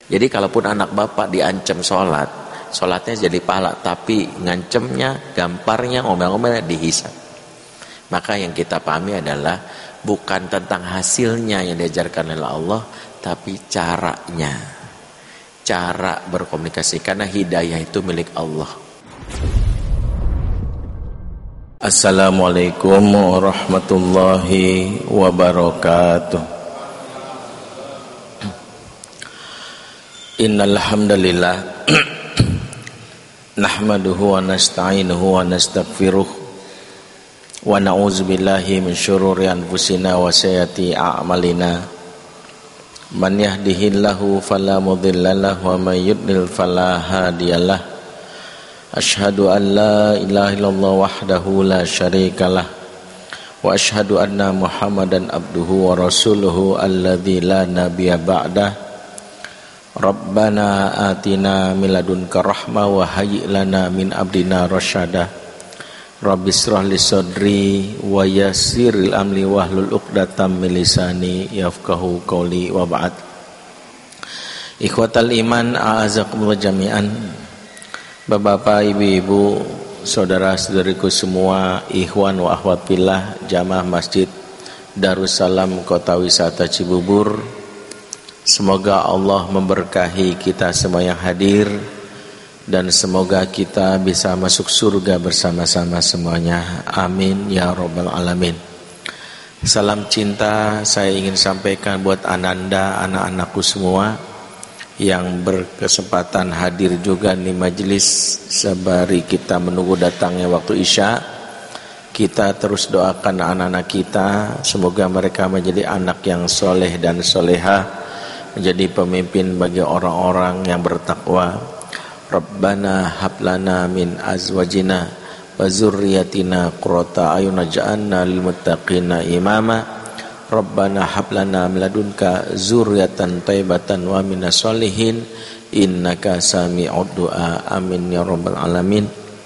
Jadi kalaupun anak bapak diancam sholat, sholatnya jadi pahala, tapi ngancemnya, gamparnya, ngomel-ngomelnya dihisab. Maka yang kita pahami adalah bukan tentang hasilnya yang diajarkan oleh Allah, tapi caranya, cara berkomunikasi, karena hidayah itu milik Allah. Assalamualaikum warahmatullahi wabarakatuh. Innal hamdalillah nahmaduhu wa nasta'inuhu wa nastaghfiruh wa na'udzu billahi min syururi anfusina wa sayyiati a'malina. Man yahdihillahu fala mudhillalahu wa may yudlil fala hadiyalah. Asyhadu an la ilaha illallah wahdahu la syarikalah wa asyhadu anna Muhammadan abduhu wa rasuluhu alladzi la nabiyya ba'dah. Rabbana atina min ladunka rahmah wa hayyi' lana min amrina rasyada. Rabbi shrah li sadri wa yassiril amri wahlul 'uqdatam min lisani yafqahu qawli wa ba'd. Ikhwatal iman, a'azakumullah jami'an. Bapak, ibu-ibu, saudara-saudariku semua, ikhwan wa akhwat fillah, jamaah Masjid Darussalam Kota Wisata Cibubur. Semoga Allah memberkahi kita semua yang hadir, dan semoga kita bisa masuk surga bersama-sama semuanya. Amin ya rabbal alamin. Salam cinta saya ingin sampaikan buat ananda, anak-anakku semua yang berkesempatan hadir juga di majelis sembari kita menunggu datangnya waktu Isya. Kita terus doakan anak-anak kita, semoga mereka menjadi anak yang soleh dan solehah, menjadi pemimpin bagi orang-orang yang bertakwa. Rabbana hablana min azwajina wa zurriyatina qurrata a'yun waj'alna lil muttaqina imama. Rabbana hablana min ladunka zurriyatan thayyibatan wa minas sholihin innaka sami'ud du'a. Amin ya rabbal alamin.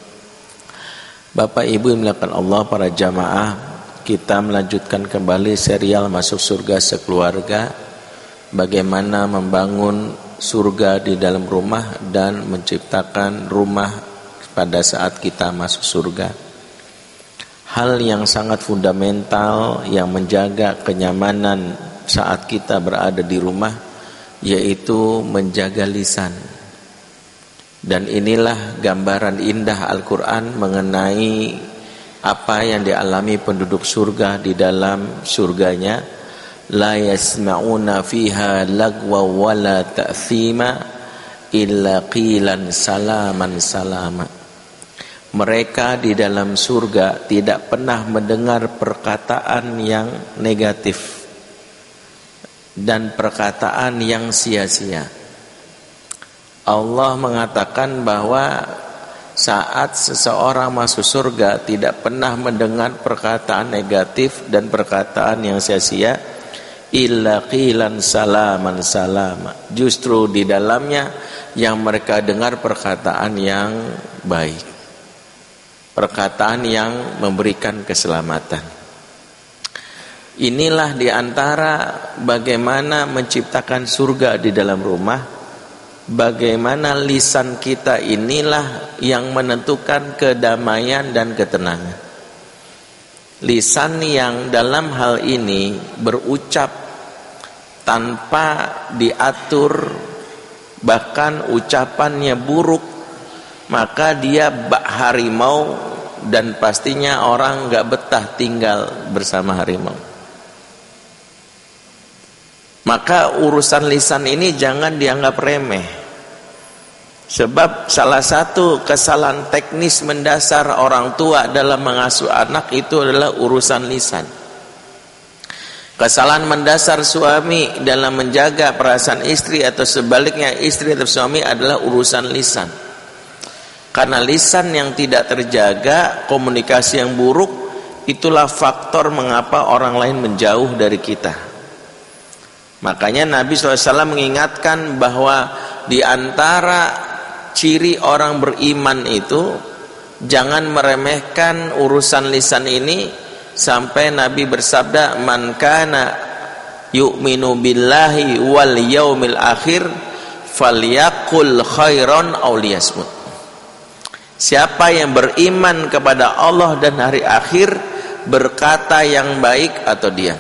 Bapak Ibu yang dimuliakan Allah, para jamaah, kita melanjutkan kembali serial Masuk Surga Sekeluarga. Bagaimana membangun surga di dalam rumah dan menciptakan rumah pada saat kita masuk surga. Hal yang sangat fundamental yang menjaga kenyamanan saat kita berada di rumah, yaitu menjaga lisan. Dan inilah gambaran indah Al-Quran mengenai apa yang dialami penduduk surga di dalam surganya. La yasma'una fiha lagwa wala ta'thima illa qilan salaman salama. Mereka di dalam surga tidak pernah mendengar perkataan yang negatif dan perkataan yang sia-sia. Allah mengatakan bahwa saat seseorang masuk surga tidak pernah mendengar perkataan negatif dan perkataan yang sia-sia, illa qilan salaman salama. Justru di dalamnya yang mereka dengar perkataan yang baik, perkataan yang memberikan keselamatan. Inilah diantara bagaimana menciptakan surga di dalam rumah. Bagaimana lisan kita inilah yang menentukan kedamaian dan ketenangan. Lisan yang dalam hal ini berucap tanpa diatur, bahkan ucapannya buruk, maka dia bak harimau, dan pastinya orang gak betah tinggal bersama harimau. Maka urusan lisan ini jangan dianggap remeh. Sebab salah satu kesalahan teknis mendasar orang tua dalam mengasuh anak itu adalah urusan lisan. Kesalahan mendasar suami dalam menjaga perasaan istri, atau sebaliknya istri atau suami, adalah urusan lisan. Karena lisan yang tidak terjaga, komunikasi yang buruk, itulah faktor mengapa orang lain menjauh dari kita. Makanya Nabi SAW mengingatkan bahwa di antara ciri orang beriman itu, jangan meremehkan urusan lisan ini. Sampai Nabi bersabda, man kana yu'minu billahi wal yaumil akhir falyaqul khairan aw liyasmut. Siapa yang beriman kepada Allah dan hari akhir, berkata yang baik atau diam.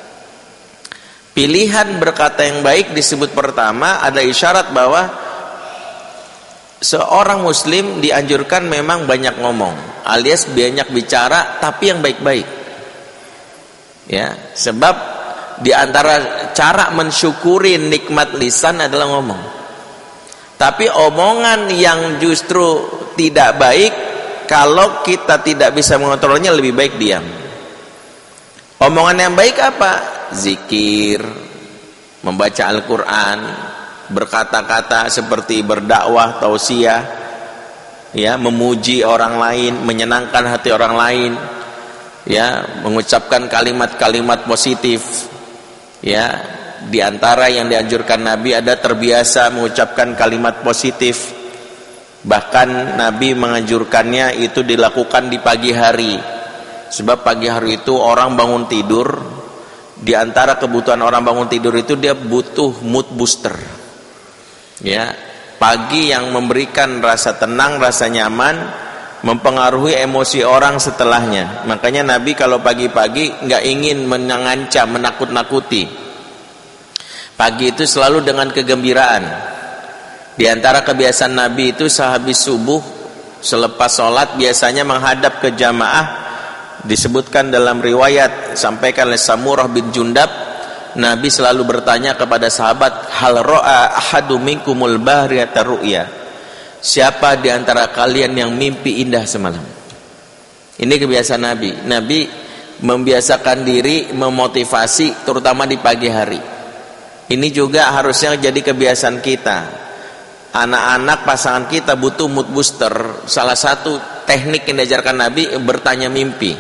Pilihan berkata yang baik disebut pertama, ada isyarat bahwa seorang muslim dianjurkan memang banyak ngomong, alias banyak bicara, tapi yang baik-baik. Ya, sebab di antara cara mensyukuri nikmat lisan adalah ngomong. Tapi omongan yang justru tidak baik, kalau kita tidak bisa mengontrolnya, lebih baik diam. Omongan yang baik apa? Zikir, membaca Al-Quran, berkata-kata seperti berdakwah, tausiah, ya, memuji orang lain, menyenangkan hati orang lain, ya, mengucapkan kalimat-kalimat positif. Ya, di antara yang dianjurkan Nabi ada terbiasa mengucapkan kalimat positif. Bahkan Nabi menganjurkannya itu dilakukan di pagi hari. Sebab pagi hari itu orang bangun tidur, di antara kebutuhan orang bangun tidur itu dia butuh mood booster. Ya, pagi yang memberikan rasa tenang, rasa nyaman, mempengaruhi emosi orang setelahnya. Makanya Nabi kalau pagi-pagi nggak ingin mengancam, menakut-nakuti. Pagi itu selalu dengan kegembiraan. Di antara kebiasaan Nabi itu sehabis subuh, selepas sholat biasanya menghadap ke jamaah. Disebutkan dalam riwayat sampaikan oleh Samurah bin Jundab, Nabi selalu bertanya kepada sahabat, hal ra'a ahadu minkumul bahriyata ru'ya, siapa di antara kalian yang mimpi indah semalam? Ini kebiasaan Nabi. Nabi membiasakan diri memotivasi terutama di pagi hari. Ini juga harusnya jadi kebiasaan kita. Anak-anak pasangan kita butuh mood booster. Salah satu teknik yang diajarkan Nabi bertanya mimpi.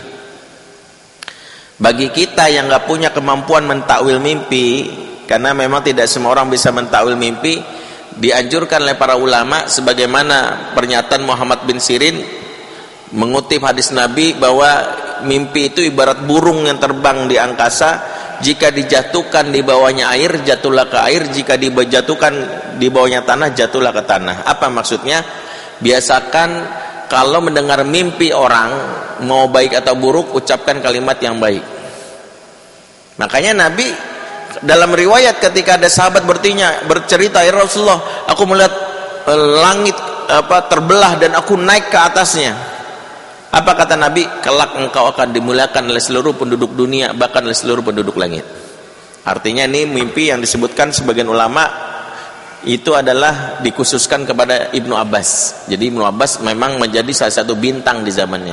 Bagi kita yang gak punya kemampuan mentakwil mimpi, karena memang tidak semua orang bisa mentakwil mimpi, dianjurkan oleh para ulama sebagaimana pernyataan Muhammad bin Sirin mengutip hadis Nabi bahwa mimpi itu ibarat burung yang terbang di angkasa. Jika dijatuhkan di bawahnya air, jatuhlah ke air. Jika dijatuhkan di bawahnya tanah, jatuhlah ke tanah. Apa maksudnya? Biasakan kalau mendengar mimpi orang, mau baik atau buruk, ucapkan kalimat yang baik. Makanya Nabi dalam riwayat ketika ada sahabat bercerita, ya Rasulullah, aku melihat langit terbelah dan aku naik ke atasnya. Apa kata Nabi? Kelak engkau akan dimuliakan oleh seluruh penduduk dunia, bahkan oleh seluruh penduduk langit. Artinya ini mimpi yang disebutkan sebagian ulama itu adalah dikhususkan kepada Ibnu Abbas. Jadi Ibnu Abbas memang menjadi salah satu bintang di zamannya.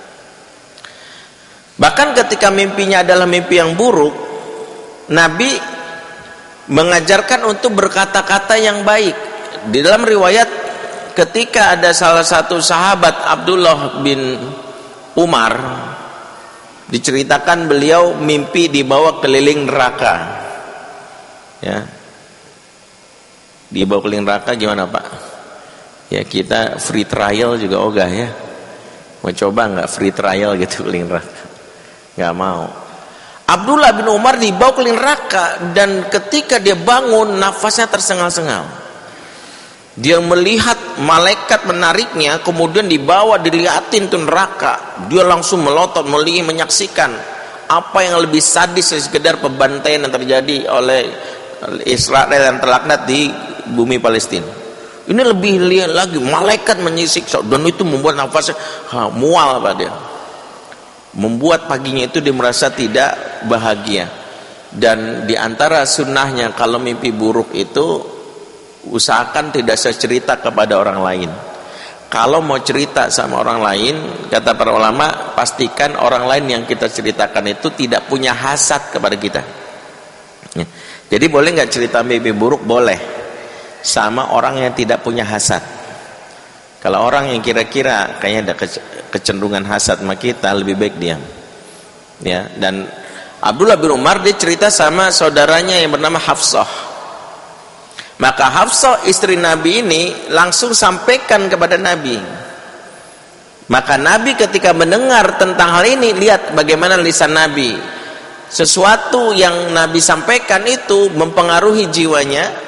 Bahkan ketika mimpinya adalah mimpi yang buruk, Nabi mengajarkan untuk berkata-kata yang baik. Di dalam riwayat ketika ada salah satu sahabat Abdullah bin Umar, diceritakan beliau mimpi dibawa keliling neraka. Ya, dibawa keliling neraka gimana Pak? Ya kita free trial juga ogah ya. Mau coba nggak free trial gitu keliling neraka? Nggak mau. Abdullah bin Umar dibawa keliling neraka dan ketika dia bangun nafasnya tersengal-sengal. Dia melihat malaikat menariknya, kemudian dibawa dilihatin tuh neraka. Dia langsung melotot, melihat, menyaksikan apa yang lebih sadis dari sekedar pembantaian yang terjadi oleh Israel yang terlaknat di bumi Palestina. Ini lebih lihat lagi, malaikat menyisiksa dan itu membuat nafasnya mual pada dia. Membuat paginya itu dia merasa tidak bahagia. Dan di antara sunnahnya kalau mimpi buruk itu usahakan tidak cerita kepada orang lain. Kalau mau cerita sama orang lain, kata para ulama, pastikan orang lain yang kita ceritakan itu tidak punya hasad kepada kita. Ya. Jadi boleh nggak cerita mimpi buruk? Boleh, sama orang yang tidak punya hasad. Kalau orang yang kira-kira kayaknya ada kecenderungan hasad sama kita, lebih baik diam. Ya. Dan Abdullah bin Umar dia cerita sama saudaranya yang bernama Hafsah. Maka Hafsah istri Nabi ini langsung sampaikan kepada Nabi. Maka Nabi ketika mendengar tentang hal ini, lihat bagaimana lisan Nabi. Sesuatu yang Nabi sampaikan itu mempengaruhi jiwanya,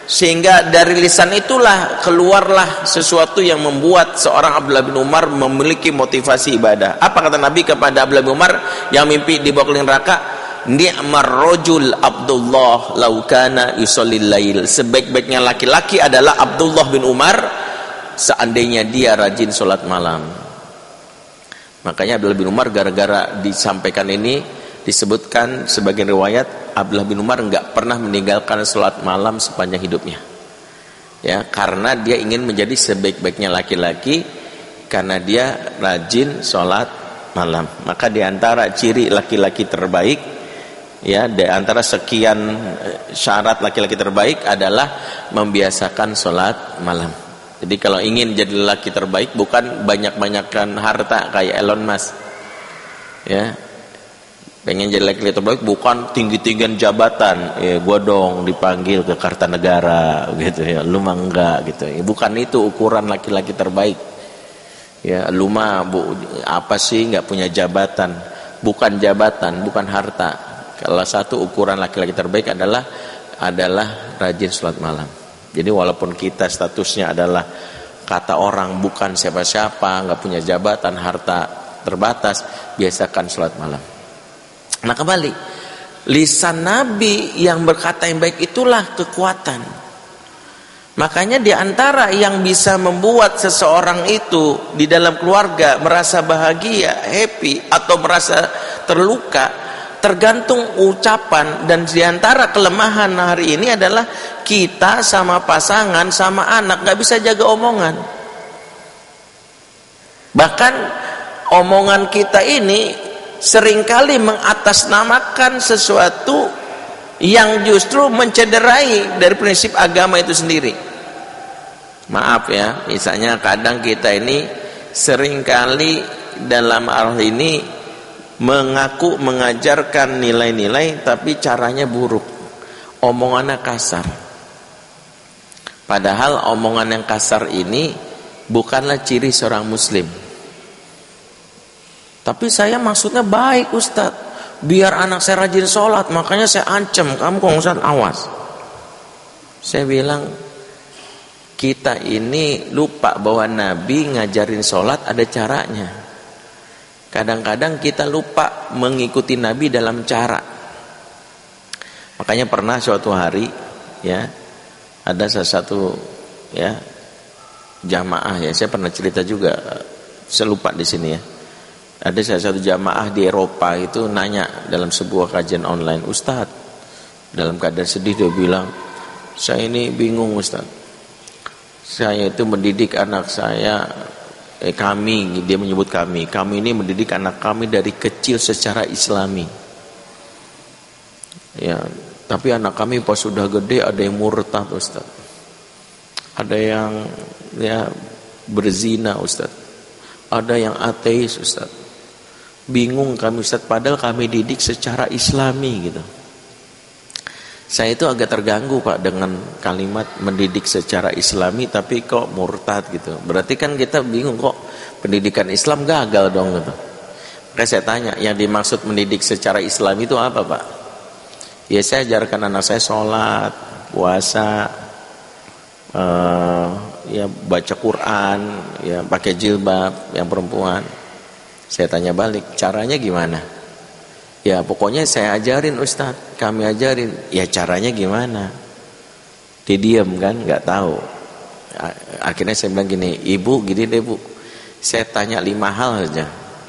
Sehingga dari lisan itulah keluarlah sesuatu yang membuat seorang Abdullah bin Umar memiliki motivasi ibadah. Apa kata Nabi kepada Abdullah bin Umar yang mimpi dibawa ke neraka? Ni'mar rajul Abdullah law kana yusallil lail. Sebaik-baiknya laki-laki adalah Abdullah bin Umar seandainya dia rajin sholat malam. Makanya Abdullah bin Umar gara-gara disampaikan ini disebutkan sebagian riwayat Abdullah bin Umar enggak pernah meninggalkan sholat malam sepanjang hidupnya. Ya, karena dia ingin menjadi sebaik-baiknya laki-laki karena dia rajin sholat malam. Maka di antara ciri laki-laki terbaik, ya, di antara sekian syarat laki-laki terbaik adalah membiasakan sholat malam. Jadi kalau ingin jadi laki terbaik bukan banyak-banyakkan harta kayak Elon Musk. Ya. Pengen jadi laki-laki terbaik bukan tinggi-tinggian jabatan. Ya, gua dong dipanggil ke Kartanegara gitu ya. Lu mah enggak gitu. Ya, bukan itu ukuran laki-laki terbaik. Ya, lu mah apa sih enggak punya jabatan? Bukan jabatan, bukan harta. Kalau satu ukuran laki-laki terbaik adalah rajin sholat malam. Jadi walaupun kita statusnya adalah kata orang bukan siapa-siapa, enggak punya jabatan, harta terbatas, biasakan sholat malam. Nah kembali, lisan Nabi yang berkata yang baik itulah kekuatan. Makanya di antara yang bisa membuat seseorang itu di dalam keluarga merasa bahagia, happy atau merasa terluka tergantung ucapan. Dan di antara kelemahan hari ini adalah kita sama pasangan sama anak gak bisa jaga omongan. Bahkan omongan kita ini seringkali mengatasnamakan sesuatu yang justru mencederai dari prinsip agama itu sendiri. Maaf ya, misalnya kadang kita ini seringkali dalam hal ini mengaku mengajarkan nilai-nilai tapi caranya buruk, omongannya kasar. Padahal omongan yang kasar ini bukanlah ciri seorang muslim. Tapi saya maksudnya baik Ustaz, biar anak saya rajin sholat, makanya saya ancam kamu kok Ustaz, awas. Saya bilang kita ini lupa bahwa Nabi ngajarin sholat ada caranya. Kadang-kadang kita lupa mengikuti Nabi dalam cara. Makanya pernah suatu hari ya ada salah satu ya jamaah ya, saya pernah cerita juga, saya lupa di sini ya. Ada salah satu jamaah di Eropa itu nanya dalam sebuah kajian online, Ustadz, dalam keadaan sedih dia bilang, saya ini bingung Ustadz, saya itu mendidik anak saya, kami, dia menyebut kami ini mendidik anak kami dari kecil secara islami. Ya, tapi anak kami pas sudah gede ada yang murtad Ustadz, ada yang ya berzina Ustadz, ada yang ateis Ustadz. Bingung kami Ustaz, padahal kami didik secara islami gitu. Saya itu agak terganggu Pak dengan kalimat mendidik secara islami tapi kok murtad gitu. Berarti kan kita bingung kok pendidikan Islam gagal dong gitu. Makanya saya tanya, yang dimaksud mendidik secara islami itu apa Pak? Ya saya ajarkan anak saya sholat, puasa, ya baca Quran, ya pakai jilbab yang perempuan. Saya tanya balik, caranya gimana? Ya pokoknya saya ajarin Ustadz, kami ajarin. Ya caranya gimana? Dia diam kan, nggak tahu. Akhirnya saya bilang gini, Ibu gini deh Bu, saya tanya 5 hal saja.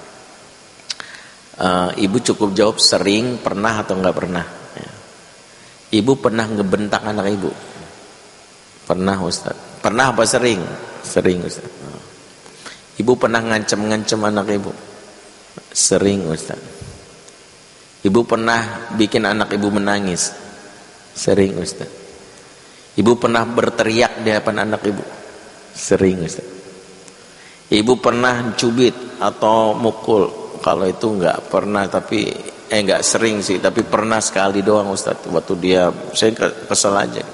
Ibu cukup jawab sering, pernah atau nggak pernah. Ibu pernah ngebentak anak Ibu? Pernah Ustadz. Pernah apa sering? Sering Ustadz. Ibu pernah ngancem-ngancem anak Ibu? Sering Ustaz. Ibu pernah bikin anak Ibu menangis? Sering Ustaz. Ibu pernah berteriak di hadapan anak Ibu? Sering Ustaz. Ibu pernah cubit atau mukul? Kalau itu enggak pernah, tapi enggak sering sih, tapi pernah sekali doang Ustaz. Waktu dia, saya kesel aja.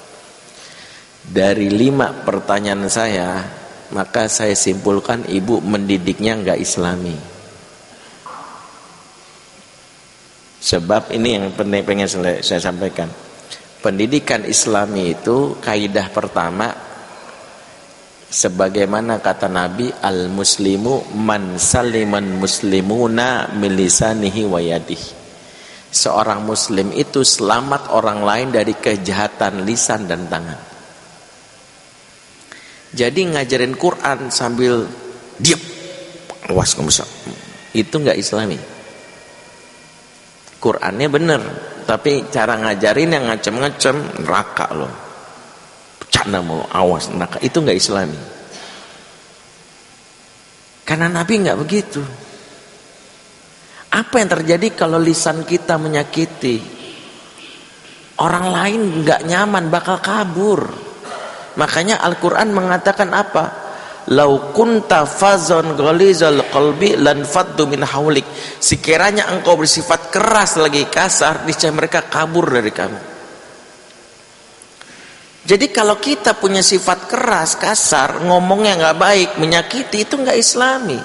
Dari 5 pertanyaan saya, maka saya simpulkan ibu mendidiknya enggak islami. Sebab ini yang pengen saya sampaikan. pendidikan Islami itu kaidah pertama, sebagaimana kata Nabi, al muslimu man saliman muslimuna min lisanihi wa yadihi. Seorang muslim itu selamat orang lain dari kejahatan lisan dan tangan. Jadi ngajarin Quran sambil diam, awas kamu, itu enggak Islami. Qurannya bener, tapi cara ngajarin yang ngacem-ngacem, neraka loh, bercanda mau, awas neraka, itu enggak Islami. Karena Nabi enggak begitu. Apa yang terjadi kalau lisan kita menyakiti orang lain, enggak nyaman, bakal kabur. Makanya Al-Quran mengatakan apa? Lau kunta fazon ghalizal qalbi lan faddu min haulik. Sekiranya engkau bersifat keras lagi kasar, niscaya mereka kabur dari kamu. Jadi kalau kita punya sifat keras, kasar, ngomongnya nggak baik, menyakiti, itu nggak Islami.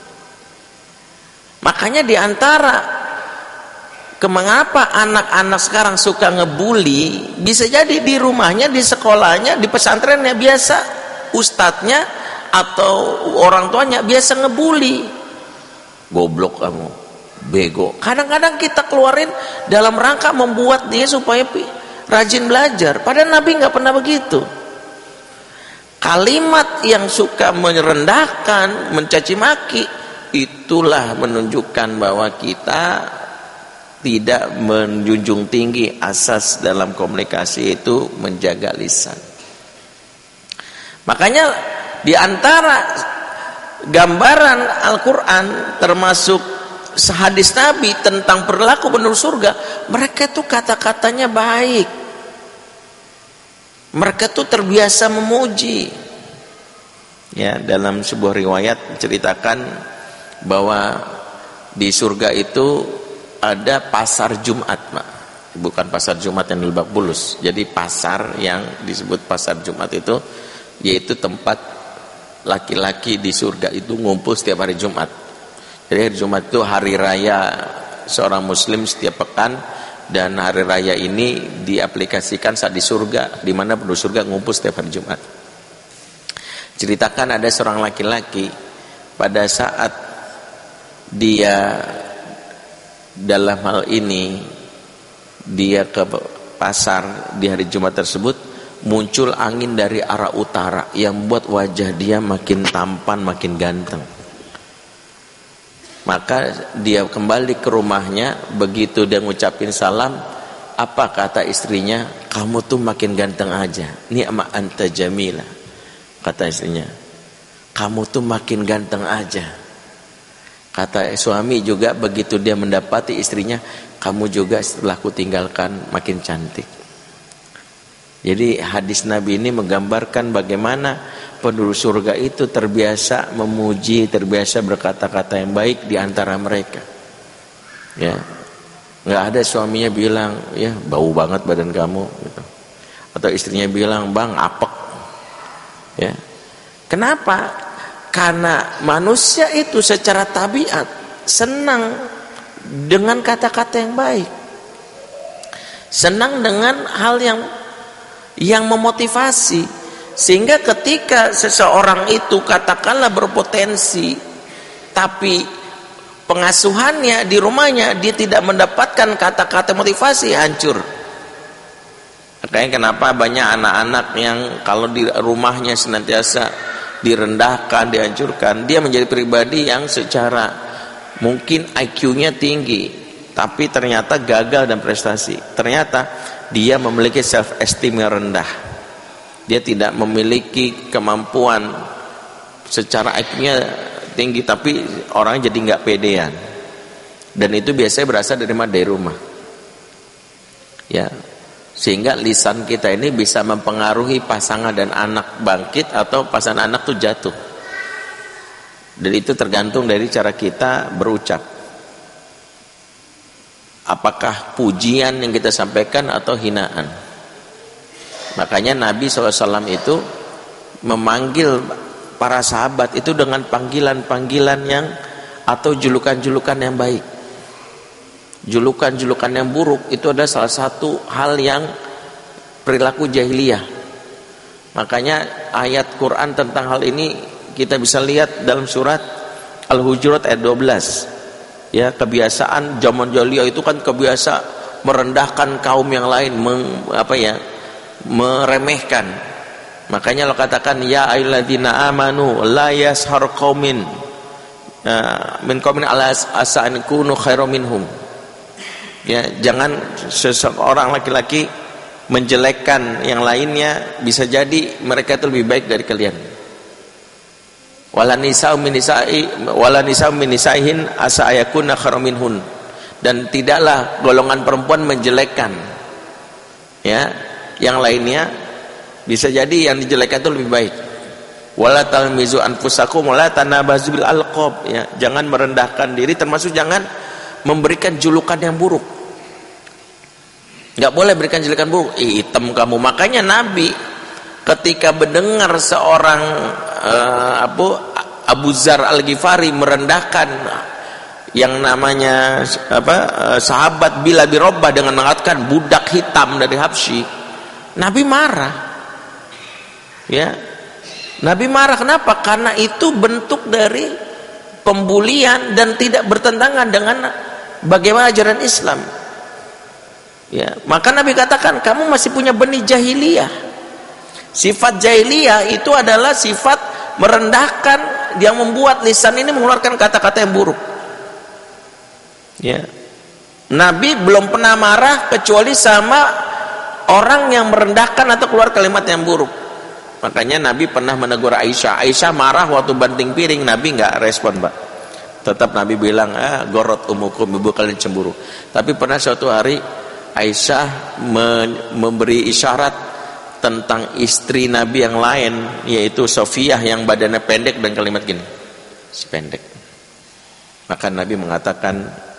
Makanya diantara mengapa anak-anak sekarang suka ngebully, bisa jadi di rumahnya, di sekolahnya, di pesantrennya biasa, ustadznya atau orang tuanya biasa ngebully, goblok kamu, bego. Kadang-kadang kita keluarin dalam rangka membuat dia supaya rajin belajar. Padahal Nabi nggak pernah begitu. Kalimat yang suka merendahkan, mencaci maki, itulah menunjukkan bahwa kita tidak menjunjung tinggi asas dalam komunikasi, itu menjaga lisan. Makanya di antara gambaran Al-Quran termasuk hadis Nabi tentang perilaku penduduk surga, mereka tuh kata-katanya baik, mereka tuh terbiasa memuji. Ya, dalam sebuah riwayat menceritakan bahwa di surga itu ada pasar Jumat, Pak. Bukan pasar Jumat yang di Lebak Bulus. Jadi pasar yang disebut pasar Jumat itu yaitu tempat laki-laki di surga itu ngumpul setiap hari Jumat. Jadi hari Jumat itu hari raya seorang muslim setiap pekan, dan hari raya ini diaplikasikan saat di surga, di mana penduduk surga ngumpul setiap hari Jumat. Ceritakan ada seorang laki-laki pada saat dia dalam hal ini dia ke pasar di hari Jumat tersebut, muncul angin dari arah utara yang membuat wajah dia makin tampan, makin ganteng. Maka dia kembali ke rumahnya, begitu dia ngucapin salam, apa kata istrinya? Kamu tuh makin ganteng aja. Ni'ma anta jamila. Kata istrinya, kamu tuh makin ganteng aja. Kata suami juga begitu dia mendapati istrinya, kamu juga setelah kutinggalkan makin cantik. Jadi hadis Nabi ini menggambarkan bagaimana penduduk surga itu terbiasa memuji, terbiasa berkata-kata yang baik di antara mereka. Ya, nggak ada suaminya bilang, ya bau banget badan kamu, gitu. Atau istrinya bilang, bang apek. Ya, kenapa? Karena manusia itu secara tabiat senang dengan kata-kata yang baik, senang dengan hal yang memotivasi, sehingga ketika seseorang itu katakanlah berpotensi, tapi pengasuhannya di rumahnya dia tidak mendapatkan kata-kata motivasi, hancur. Makanya kenapa banyak anak-anak yang kalau di rumahnya senantiasa direndahkan, dihancurkan, dia menjadi pribadi yang secara mungkin IQ-nya tinggi, tapi ternyata gagal dan prestasi. Ternyata dia memiliki self esteem yang rendah. Dia tidak memiliki kemampuan secara IQ-nya tinggi, tapi orang jadi nggak pedean. Dan itu biasanya berasal dari rumah. Ya, sehingga lisan kita ini bisa mempengaruhi pasangan dan anak bangkit atau pasangan anak tuh jatuh. Dan itu tergantung dari cara kita berucap. Apakah pujian yang kita sampaikan atau hinaan. Makanya Nabi SAW itu memanggil para sahabat itu dengan panggilan-panggilan yang atau julukan-julukan yang baik. Julukan-julukan yang buruk itu adalah salah satu hal yang perilaku jahiliyah. Makanya ayat Quran tentang hal ini kita bisa lihat dalam surat Al-Hujurat ayat 12. Ya, kebiasaan zaman jahiliyah itu kan kebiasa merendahkan kaum yang lain, meremehkan. Makanya Allah katakan ya ayyuhalladzina amanu la yashar qaumin min qaumin ala asa'an kunu khairum minhum. Ya, jangan seseorang laki-laki menjelekkan yang lainnya, bisa jadi mereka itu lebih baik dari kalian. Wala nisa'u min nisa'ihin asa ayakuna khairum minhun. Dan tidaklah golongan perempuan menjelekkan ya yang lainnya, bisa jadi yang dijelekkan itu lebih baik. Wala talmizu anfusakum wala tanabazu bil alqab, ya, jangan merendahkan diri, termasuk jangan memberikan julukan yang buruk. Enggak boleh berikan julukan buruk, hitam kamu. Makanya Nabi ketika mendengar seorang Abu Dzar Al-Ghifari merendahkan yang namanya sahabat Bilal bin Rabah dengan mengatakan budak hitam dari Habsyi, Nabi marah. Ya, Nabi marah. Kenapa? Karena itu bentuk dari pembulian dan tidak bertentangan dengan bagaimana ajaran Islam. Ya, maka Nabi katakan kamu masih punya benih jahiliyah. Sifat jahiliyah itu adalah sifat merendahkan yang membuat lisan ini mengeluarkan kata-kata yang buruk. Ya, Nabi belum pernah marah kecuali sama orang yang merendahkan atau keluar kalimat yang buruk. Makanya Nabi pernah menegur Aisyah. Aisyah marah waktu banting piring, Nabi nggak respon, Pak. Tetap Nabi bilang, gorot umukum, ibu kalian cemburu. Tapi pernah suatu hari Aisyah memberi isyarat tentang istri Nabi yang lain, yaitu Sofiyah yang badannya pendek dan kalimat gini, si pendek. Maka Nabi mengatakan,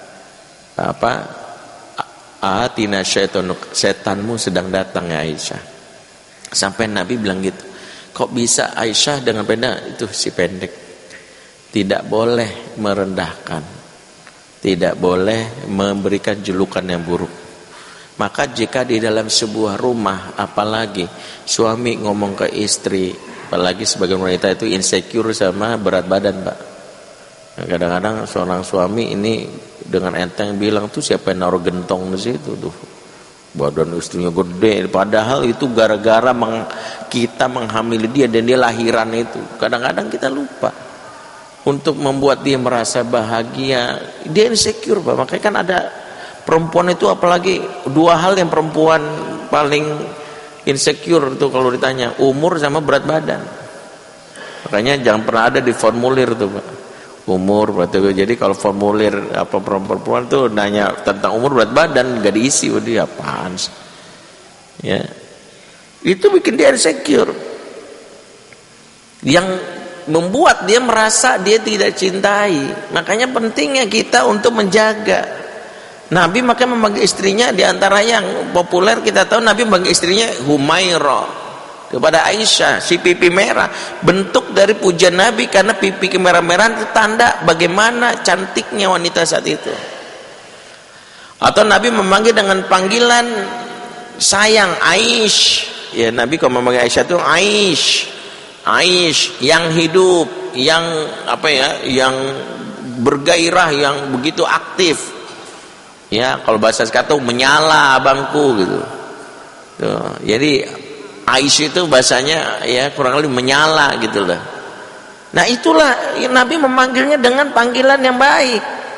atina syaitonuk, setanmu sedang datang ya Aisyah. Sampai Nabi bilang gitu. Kok bisa Aisyah dengan pendek? Itu si pendek. Tidak boleh merendahkan, tidak boleh memberikan julukan yang buruk. Maka jika di dalam sebuah rumah, apalagi suami ngomong ke istri, apalagi sebagian wanita itu insecure sama berat badan, Pak. Kadang-kadang seorang suami ini dengan enteng bilang tuh siapa yang naruh gentong di situ tuh, badan istrinya gede, padahal itu gara-gara kita menghamili dia dan dia lahiran itu. Kadang-kadang kita lupa untuk membuat dia merasa bahagia, dia insecure, Pak. Makanya kan ada perempuan itu, apalagi dua hal yang perempuan paling insecure tuh kalau ditanya, umur sama berat badan. Makanya jangan pernah ada di formulir tuh, Pak, umur berarti. Jadi kalau formulir perempuan tuh nanya tentang umur berat badan gak diisi, dia apaan sih? Ya, itu bikin dia insecure, yang membuat dia merasa dia tidak cintai. Makanya pentingnya kita untuk menjaga. Nabi makanya memanggil istrinya, diantara yang populer kita tahu Nabi memanggil istrinya Humairah kepada Aisyah, si pipi merah. Bentuk dari pujian Nabi, karena pipi kemerah-merahan itu tanda bagaimana cantiknya wanita saat itu. Atau Nabi memanggil dengan panggilan sayang, Aish. Ya, Nabi kalau memanggil Aisyah itu Aish, Aish yang hidup, yang yang bergairah, yang begitu aktif. Ya, kalau bahasa sekarang menyala abangku gitu. Tuh, jadi Aisyah itu bahasanya ya kurang lebih menyala gitu lah. Nah, itulah Nabi memanggilnya dengan panggilan yang baik.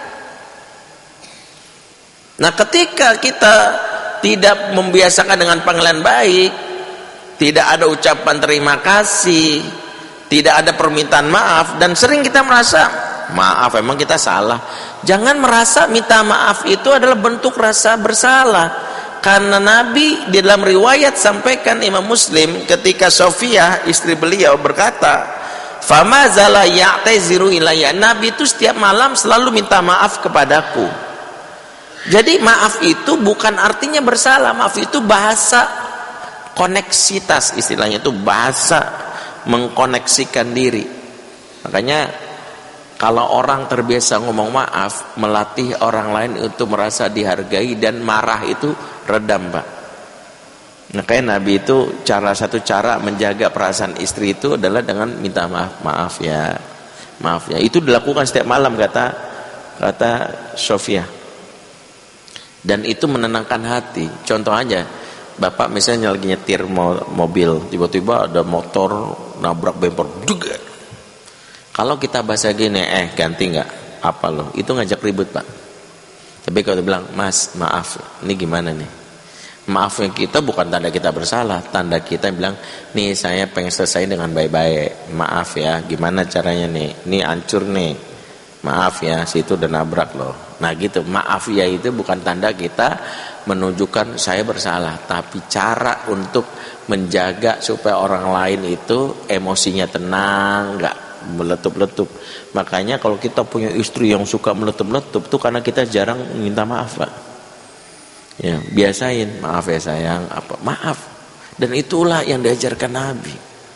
Nah, ketika kita tidak membiasakan dengan panggilan baik, tidak ada ucapan terima kasih, tidak ada permintaan maaf, dan sering kita merasa maaf, emang kita salah. Jangan merasa minta maaf itu adalah bentuk rasa bersalah. Karena Nabi di dalam riwayat sampaikan Imam Muslim, ketika Sofiyah istri beliau berkata, "Fama zala ya'taziru ilayya." Nabi itu setiap malam selalu minta maaf kepadaku. Jadi maaf itu bukan artinya bersalah. Maaf itu bahasa koneksitas, istilahnya itu bahasa mengkoneksikan diri. Makanya kalau orang terbiasa ngomong maaf, melatih orang lain untuk merasa dihargai dan marah itu redam, Pak. Makanya Nabi itu satu cara menjaga perasaan istri itu adalah dengan minta maaf ya. Maaf ya. Itu dilakukan setiap malam kata Sofia. Dan itu menenangkan hati. Contoh aja, bapak misalnya lagi nyetir mobil, tiba-tiba ada motor nabrak bemper. Kalau kita bahasa gini, ganti nggak? Apa loh? Itu ngajak ribut pak. Tapi kalau bilang, mas maaf, ini gimana nih? Maafnya kita bukan tanda kita bersalah, tanda kita yang bilang, nih saya pengen selesai dengan baik-baik. Maaf ya, gimana caranya nih? Ini hancur nih. Maaf ya, situ udah nabrak loh. Nah gitu, maaf ya itu bukan tanda kita menunjukkan saya bersalah, tapi cara untuk menjaga supaya orang lain itu emosinya tenang, nggak meletup-letup. Makanya kalau kita punya istri yang suka meletup-letup tuh karena kita jarang minta maaf pak. Ya, biasain maaf ya sayang, apa maaf. Dan itulah yang diajarkan Nabi.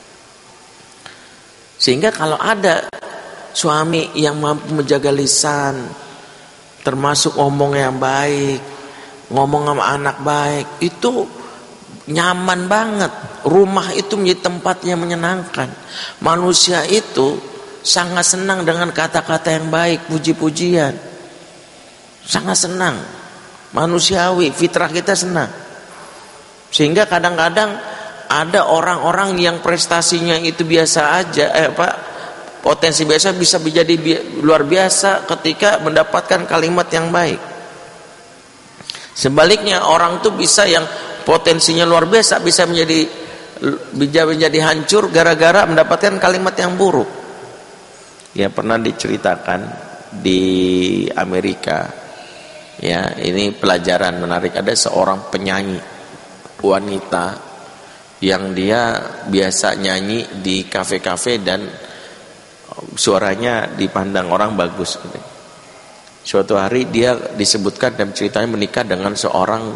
Sehingga kalau ada suami yang mampu menjaga lisan, termasuk ngomong yang baik, ngomong sama anak baik, itu nyaman banget. Rumah itu menjadi tempat yang menyenangkan. Manusia itu sangat senang dengan kata-kata yang baik, puji-pujian. Sangat senang. Manusiawi, fitrah kita senang. Sehingga kadang-kadang ada orang-orang yang prestasinya itu biasa aja, potensi biasa bisa menjadi luar biasa ketika mendapatkan kalimat yang baik. Sebaliknya orang tuh bisa yang potensinya luar biasa bisa menjadi hancur gara-gara mendapatkan kalimat yang buruk. Ya pernah diceritakan di Amerika. Ya, ini pelajaran menarik. Ada seorang penyanyi wanita yang dia biasa nyanyi di kafe-kafe dan suaranya dipandang orang bagus. Suatu hari dia disebutkan dan ceritanya menikah dengan seorang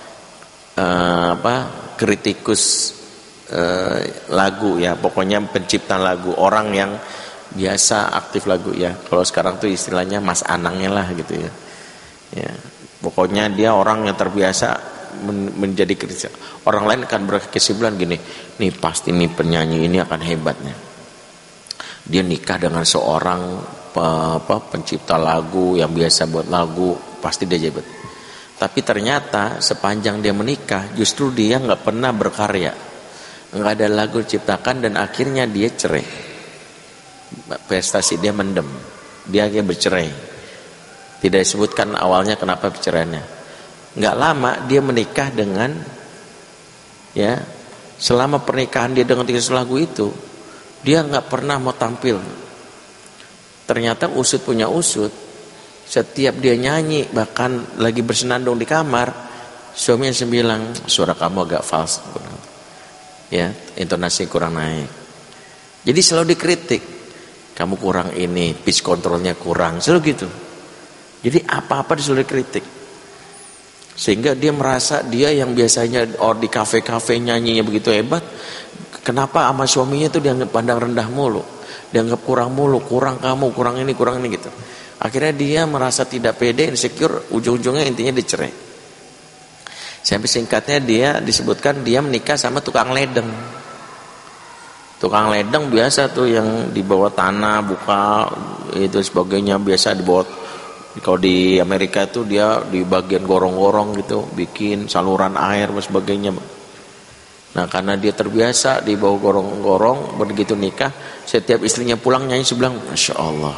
kritikus lagu ya, pokoknya pencipta lagu, orang yang biasa aktif lagu ya. Kalau sekarang tuh istilahnya Mas Anangnya lah gitu ya. Ya, pokoknya dia orang yang terbiasa menjadi kritis. Orang lain akan berkesimpulan gini, nih pasti nih penyanyi ini akan hebatnya. Dia nikah dengan seorang pencipta lagu yang biasa buat lagu, pasti dia hebat. Tapi ternyata sepanjang dia menikah, justru dia nggak pernah berkarya, nggak ada lagu diciptakan dan akhirnya dia cerai. Prestasi dia mendem, dia akhirnya bercerai. Tidak disebutkan awalnya kenapa perceraiannya. Nggak lama dia menikah dengan, ya, selama pernikahan dia dengan tiga lagu itu, dia nggak pernah mau tampil. Ternyata usut punya usut. Setiap dia nyanyi, bahkan lagi bersenandung di kamar, suaminya bilang, suara kamu agak fals, ya, intonasi kurang naik. Jadi selalu dikritik, kamu kurang ini, pitch controlnya kurang, selalu gitu. Jadi apa-apa disuruh dikritik. Sehingga dia merasa dia yang biasanya di kafe-kafe nyanyinya begitu hebat, kenapa sama suaminya tuh dianggap pandang rendah mulu, dianggap kurang mulu, kurang kamu, kurang ini gitu. Akhirnya dia merasa tidak pede, insecure, ujung-ujungnya intinya dicerai. Sampai singkatnya dia disebutkan dia menikah sama tukang ledeng. Tukang ledeng biasa tuh yang di bawah tanah, buka itu sebagainya, biasa di bawah. Kalau di Amerika itu dia di bagian gorong-gorong gitu, bikin saluran air dan sebagainya. Nah karena dia terbiasa di bawah gorong-gorong, begitu nikah, setiap istrinya pulang nyanyi sebilang, Masya Allah,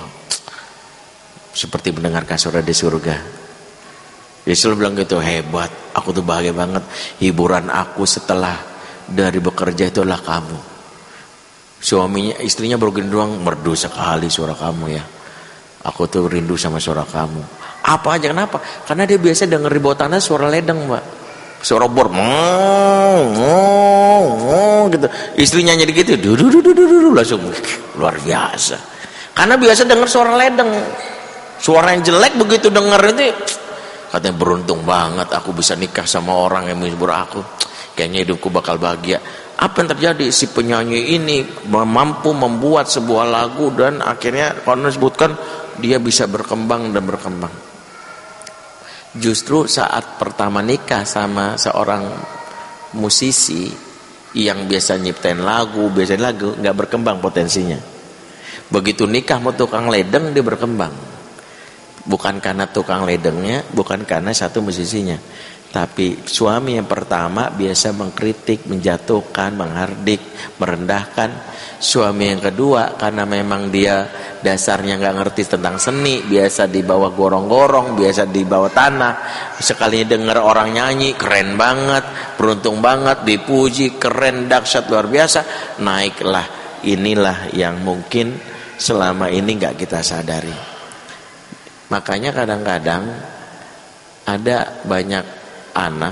seperti mendengarkan suara di surga. Dia selalu bilang gitu, hebat, aku tuh bahagia banget. Hiburan aku setelah dari bekerja itu adalah kamu. Suaminya, istrinya baru gini doang, merdu sekali suara kamu ya. Aku tuh rindu sama suara kamu. Apa aja, kenapa? Karena dia biasa denger di bawah tanah suara ledeng, Mbak. Suara bor, gitu. Istrinya nyanyi gitu, langsung luar biasa. Karena biasa denger suara ledeng. Suara yang jelek begitu denger itu, katanya beruntung banget aku bisa nikah sama orang yang menghibur aku. Kayaknya hidupku bakal bahagia. Apa yang terjadi? Si penyanyi ini mampu membuat sebuah lagu dan akhirnya kalau disebutkan dia bisa berkembang dan berkembang. Justru saat pertama nikah sama seorang musisi yang biasa nyiptain lagu, nggak berkembang potensinya. Begitu nikah sama tukang ledeng dia berkembang. Bukan karena tukang ledengnya, bukan karena satu musisinya, tapi suami yang pertama biasa mengkritik, menjatuhkan, menghardik, merendahkan. Suami yang kedua karena memang dia dasarnya nggak ngerti tentang seni, biasa dibawa gorong-gorong, biasa dibawa tanah. Sekali dengar orang nyanyi keren banget, beruntung banget, dipuji, keren, dahsyat, luar biasa, naiklah. Inilah yang mungkin selama ini nggak kita sadari. Makanya kadang-kadang ada banyak anak,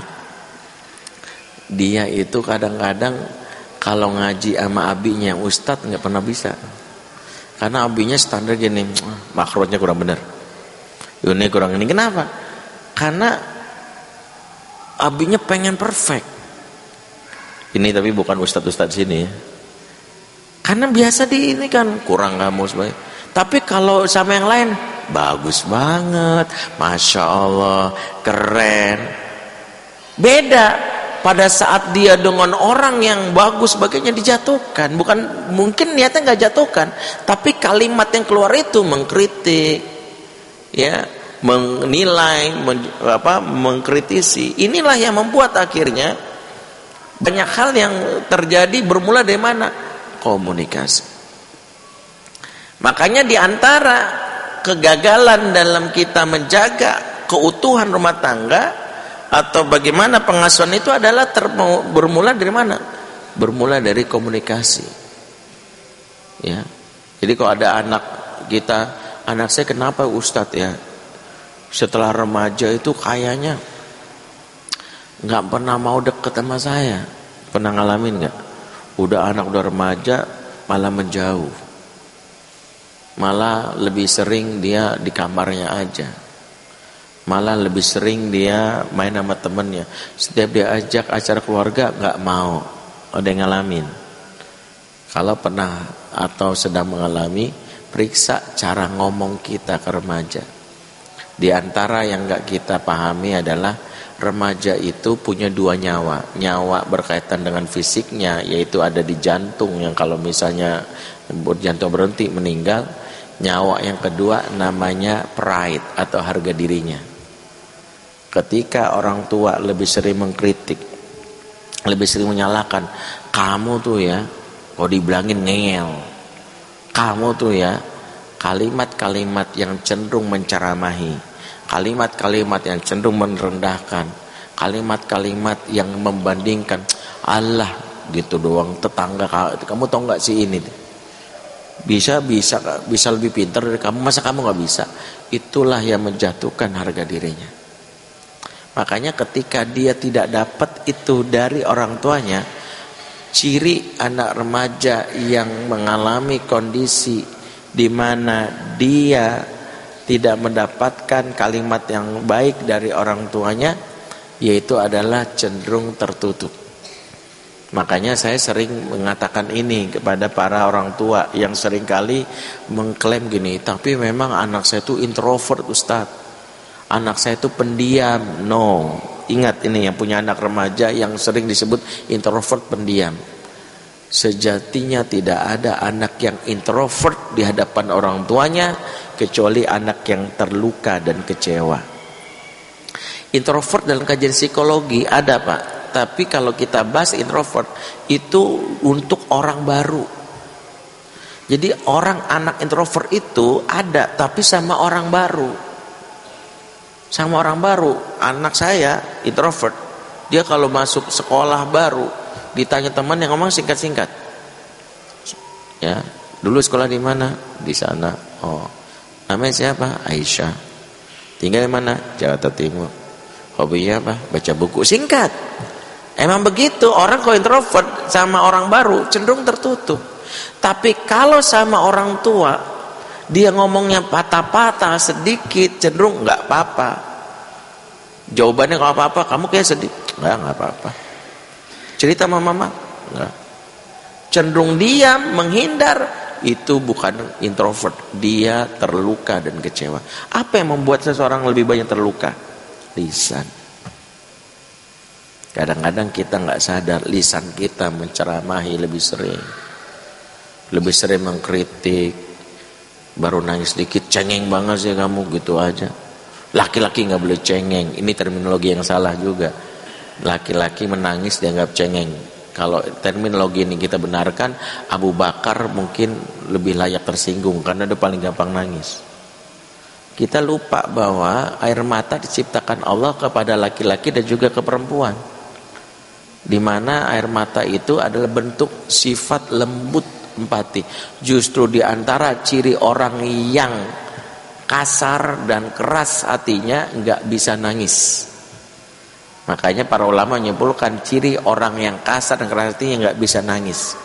dia itu kadang-kadang kalau ngaji sama abinya ustadz nggak pernah bisa, karena abinya standar gini, makrotnya kurang benar, ini kurang ini. Kenapa? Karena abinya pengen perfect. Ini tapi bukan ustadz sini ya, karena biasa di ini kan kurang kamu sebagai. Tapi kalau sama yang lain bagus banget, masya Allah, keren. Beda pada saat dia dengan orang yang bagus sebagainya dijatuhkan. Bukan, mungkin niatnya nggak jatuhkan, tapi kalimat yang keluar itu mengkritik, ya, menilai, mengkritisi. Inilah yang membuat akhirnya banyak hal yang terjadi bermula dari mana? Komunikasi. Makanya diantara kegagalan dalam kita menjaga keutuhan rumah tangga atau bagaimana pengasuhan itu adalah bermula dari mana? Bermula dari komunikasi. Ya. Jadi kalau ada anak kita, anak saya kenapa Ustadz ya? Setelah remaja itu kayaknya nggak pernah mau deket sama saya. Pernah ngalamin nggak? Udah remaja malah menjauh. Malah lebih sering dia di kamarnya aja, malah lebih sering dia main sama temennya. Setiap dia ajak acara keluarga nggak mau. Ada yang ngalamin? Kalau pernah atau sedang mengalami, periksa cara ngomong kita ke remaja. Di antara yang nggak kita pahami adalah remaja itu punya dua nyawa. Nyawa berkaitan dengan fisiknya, yaitu ada di jantung, yang kalau misalnya jantung berhenti meninggal. Nyawa yang kedua namanya pride atau harga dirinya. Ketika orang tua lebih sering mengkritik, lebih sering menyalahkan, kamu tuh ya, kok dibilangin ngeyel, kamu tuh ya, kalimat-kalimat yang cenderung menceramahi, kalimat-kalimat yang cenderung merendahkan, kalimat-kalimat yang membandingkan, Allah gitu doang, tetangga kamu tau nggak sih ini? Bisa lebih pintar dari kamu, masa kamu nggak bisa? Itulah yang menjatuhkan harga dirinya. Makanya ketika dia tidak dapat itu dari orang tuanya, ciri anak remaja yang mengalami kondisi di mana dia tidak mendapatkan kalimat yang baik dari orang tuanya, yaitu adalah cenderung tertutup. Makanya saya sering mengatakan ini kepada para orang tua yang seringkali mengklaim gini, tapi memang anak saya itu introvert Ustaz, anak saya itu pendiam. No, ingat ini yang punya anak remaja yang sering disebut introvert, pendiam. Sejatinya tidak ada anak yang introvert di hadapan orang tuanya kecuali anak yang terluka dan kecewa. Introvert dalam kajian psikologi ada Pak, tapi kalau kita bahas introvert itu untuk orang baru. Jadi anak introvert itu ada, tapi sama orang baru. Sama orang baru. Anak saya introvert, dia kalau masuk sekolah baru ditanya teman yang ngomong singkat-singkat. Ya, dulu sekolah di mana? Di sana. Oh, namanya siapa? Aisyah. Tinggal di mana? Jakarta Timur. Hobinya apa? Baca buku. Singkat. Emang begitu, orang kalau introvert sama orang baru cenderung tertutup. Tapi kalau sama orang tua, dia ngomongnya patah-patah sedikit, cenderung nggak apa-apa. Jawabannya kalau apa-apa, kamu kayak sedih, nggak apa-apa. Cerita sama mama, nggak. Cenderung diam, menghindar, itu bukan introvert, dia terluka dan kecewa. Apa yang membuat seseorang lebih banyak terluka? Lisan. Kadang-kadang kita nggak sadar lisan kita menceramahi lebih sering mengkritik, baru nangis sedikit cengeng banget sih kamu gitu aja. Laki-laki nggak boleh cengeng, ini terminologi yang salah juga. Laki-laki menangis dianggap cengeng. Kalau terminologi ini kita benarkan, Abu Bakar mungkin lebih layak tersinggung karena dia paling gampang nangis. Kita lupa bahwa air mata diciptakan Allah kepada laki-laki dan juga ke perempuan, di mana air mata itu adalah bentuk sifat lembut empati. Justru di antara ciri orang yang kasar dan keras hatinya nggak bisa nangis. Makanya para ulama menyimpulkan ciri orang yang kasar dan keras hatinya nggak bisa nangis.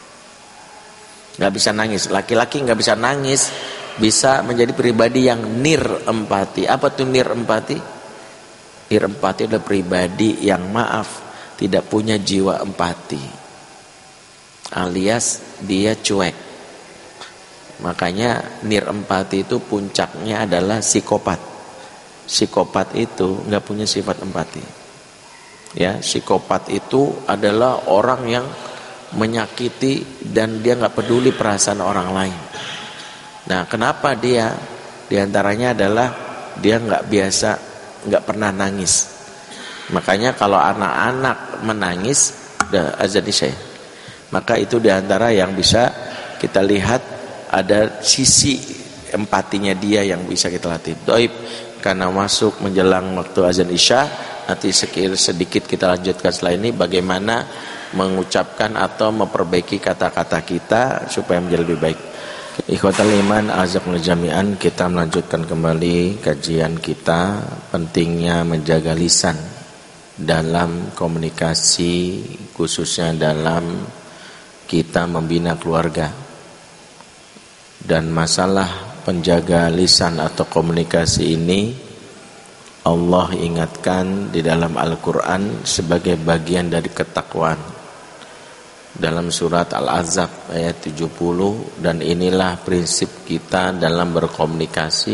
Nggak bisa nangis. Laki-laki nggak bisa nangis, bisa menjadi pribadi yang nir empati. Apa tuh nir empati? Nir empati adalah pribadi yang tidak punya jiwa empati, alias dia cuek. Makanya nir empati itu puncaknya adalah psikopat. Psikopat itu nggak punya sifat empati. Ya, psikopat itu adalah orang yang menyakiti dan dia nggak peduli perasaan orang lain. Nah, kenapa dia? Di antaranya adalah dia nggak pernah nangis. Makanya kalau anak-anak menangis, udah azan isya, maka itu diantara yang bisa kita lihat ada sisi empatinya dia yang bisa kita latih. Doib, karena masuk menjelang waktu azan isya, nanti sedikit kita lanjutkan setelah ini bagaimana mengucapkan atau memperbaiki kata-kata kita supaya menjadi lebih baik. Ikhwatal iman azakumullah jami'an, kita melanjutkan kembali kajian kita, pentingnya menjaga lisan dalam komunikasi, khususnya dalam kita membina keluarga. Dan masalah penjaga lisan atau komunikasi ini Allah ingatkan di dalam Al-Quran sebagai bagian dari ketakwaan. Dalam surat Al-Ahzab ayat 70, dan inilah prinsip kita dalam berkomunikasi.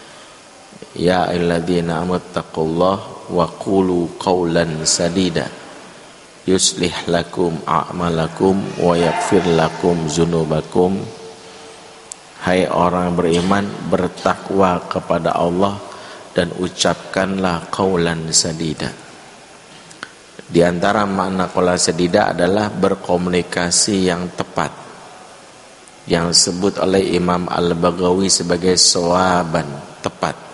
Ya ayyuhalladzina amanu taqullaha wa qulu qawlan sadida yuslih lakum a'malakum wa yaghfir lakum dzunubakum. Hai orang beriman, bertakwa kepada Allah dan ucapkanlah qawlan sadida. Di antara makna qawlan sadida adalah berkomunikasi yang tepat, yang disebut oleh Imam Al-Baghawi sebagai sawaban, tepat.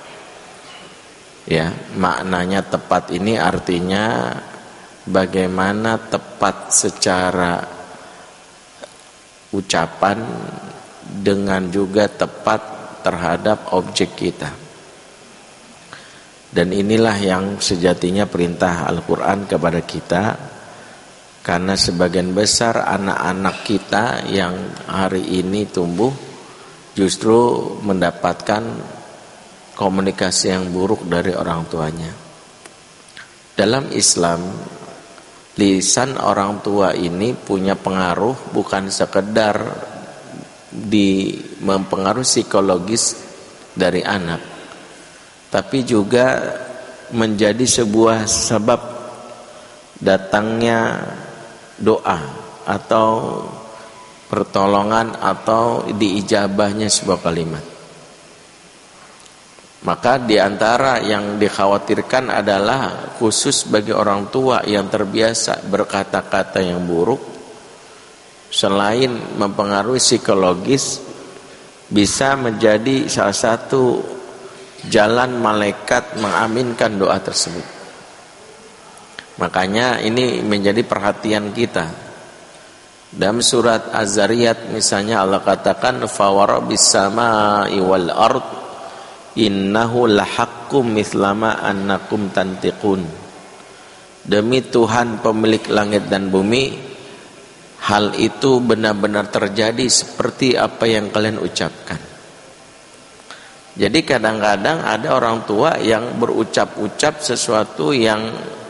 Ya, maknanya tepat ini artinya bagaimana tepat secara ucapan dengan juga tepat terhadap objek kita. Dan inilah yang sejatinya perintah Al-Quran kepada kita, karena sebagian besar anak-anak kita yang hari ini tumbuh justru mendapatkan komunikasi yang buruk dari orang tuanya. Dalam Islam, lisan orang tua ini punya pengaruh bukan sekedar mempengaruhi psikologis dari anak, tapi juga menjadi sebuah sebab datangnya doa atau pertolongan atau diijabahnya sebuah kalimat. Maka di antara yang dikhawatirkan adalah khusus bagi orang tua yang terbiasa berkata-kata yang buruk, selain mempengaruhi psikologis, bisa menjadi salah satu jalan malaikat mengaminkan doa tersebut. Makanya ini menjadi perhatian kita. Dalam surat Az-Zariyat misalnya Allah katakan fa warabbis samaa'i wal ard innahu lahaqqum mithlama annakum tantiqun. Demi Tuhan pemilik langit dan bumi, hal itu benar-benar terjadi seperti apa yang kalian ucapkan. Jadi kadang-kadang ada orang tua yang berucap-ucap sesuatu yang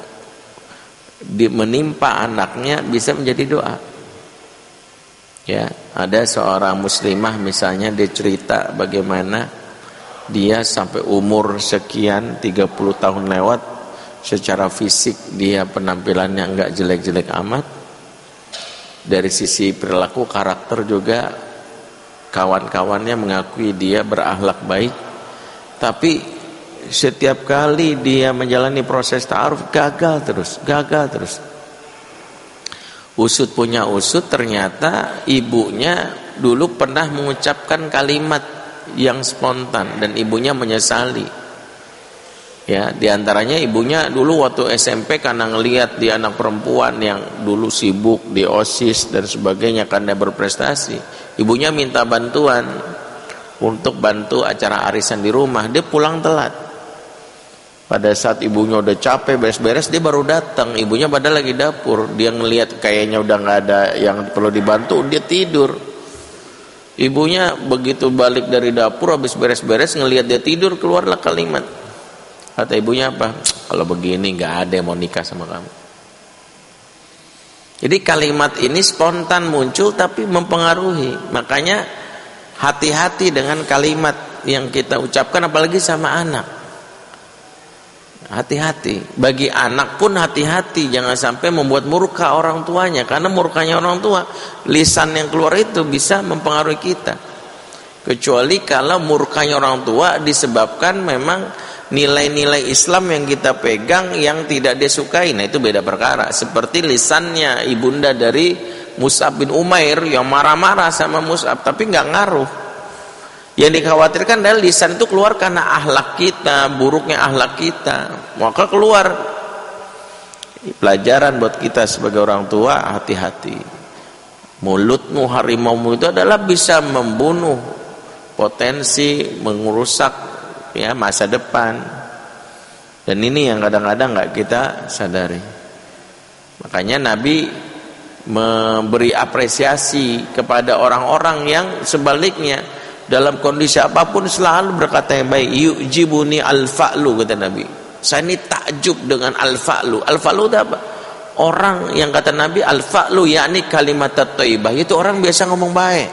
menimpa anaknya bisa menjadi doa. Ya, ada seorang muslimah misalnya, dia cerita bagaimana dia sampai umur sekian 30 tahun lewat secara fisik dia penampilannya enggak jelek-jelek amat, dari sisi perilaku karakter juga kawan-kawannya mengakui dia berakhlak baik, tapi setiap kali dia menjalani proses ta'aruf gagal terus. Usut punya usut, ternyata ibunya dulu pernah mengucapkan kalimat yang spontan dan ibunya menyesali. Ya, diantaranya ibunya dulu waktu SMP karena ngelihat dia anak perempuan yang dulu sibuk di OSIS dan sebagainya karena berprestasi, ibunya minta bantuan untuk bantu acara arisan di rumah. Dia pulang telat. Pada saat ibunya udah capek beres-beres, dia baru datang. Ibunya padahal lagi dapur. Dia ngelihat kayaknya udah nggak ada yang perlu dibantu, dia tidur. Ibunya begitu balik dari dapur habis beres-beres, ngelihat dia tidur, keluarlah kalimat. Kata ibunya apa? Kalau begini nggak ada yang mau nikah sama kamu. Jadi kalimat ini spontan muncul tapi mempengaruhi. Makanya hati-hati dengan kalimat yang kita ucapkan, apalagi sama anak. Hati-hati. Bagi anak pun hati-hati, jangan sampai membuat murka orang tuanya, karena murkanya orang tua, lisan yang keluar itu bisa mempengaruhi kita. Kecuali kalau murkanya orang tua disebabkan memang nilai-nilai Islam yang kita pegang yang tidak dia sukai, nah itu beda perkara. Seperti lisannya ibunda dari Mus'ab bin Umair yang marah-marah sama Mus'ab, tapi nggak ngaruh. Yang dikhawatirkan adalah lisan itu keluar karena akhlak kita, buruknya akhlak kita, maka keluar. Pelajaran buat kita sebagai orang tua, hati-hati. Mulutmu, harimaumu itu adalah bisa membunuh, potensi mengurusak ya masa depan. Dan ini yang kadang-kadang nggak kita sadari. Makanya Nabi memberi apresiasi kepada orang-orang yang sebaliknya, dalam kondisi apapun selalu berkata yang baik. Yujibuni al-fa'lu, kata Nabi. Saya ini takjub dengan al-fa'lu. Al-fa'lu itu apa? Orang yang kata Nabi al-fa'lu yakni kalimat thayyibah, itu orang biasa ngomong baik.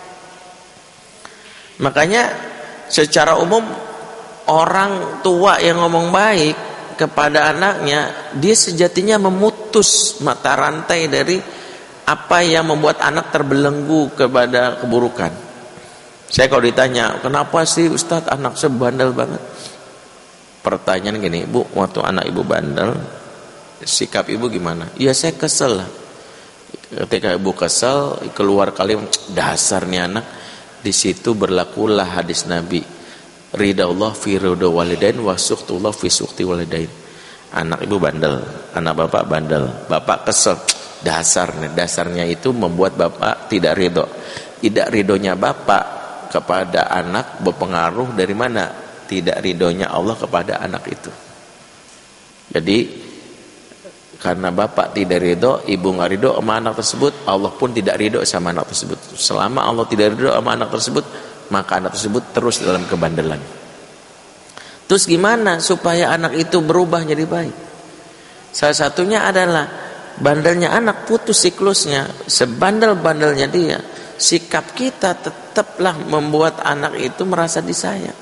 Makanya secara umum orang tua yang ngomong baik kepada anaknya, dia sejatinya memutus mata rantai dari apa yang membuat anak terbelenggu kepada keburukan. Saya kalau ditanya, kenapa sih Ustadz anak saya bandel banget? Pertanyaan gini, Bu, waktu anak ibu bandel, sikap ibu gimana? Ya saya kesel lah. Ketika ibu kesel, keluar kalimat dasarnya anak, di situ berlakulah hadis Nabi, ridha Allah fi ridha walidain wa suhtullah fi suhti walidain. Anak ibu bandel, anak bapak bandel, bapak kesel, dasarnya itu membuat bapak tidak ridho. Tidak ridhonya bapak kepada anak berpengaruh dari mana? Tidak ridhonya Allah kepada anak itu. Jadi karena bapak tidak ridho, ibu nggak ridho sama anak tersebut, Allah pun tidak ridho sama anak tersebut. Selama Allah tidak ridho sama anak tersebut, maka anak tersebut terus dalam kebandelan. Terus gimana supaya anak itu berubah jadi baik? Salah satunya adalah bandelnya anak putus siklusnya. Sebandel-bandelnya dia, sikap kita tetaplah membuat anak itu merasa disayang.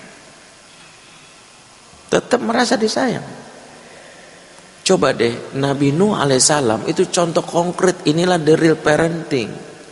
Tetap merasa disayang. Coba deh, Nabi Nuh alaihissalam itu contoh konkret. Inilah the real parenting.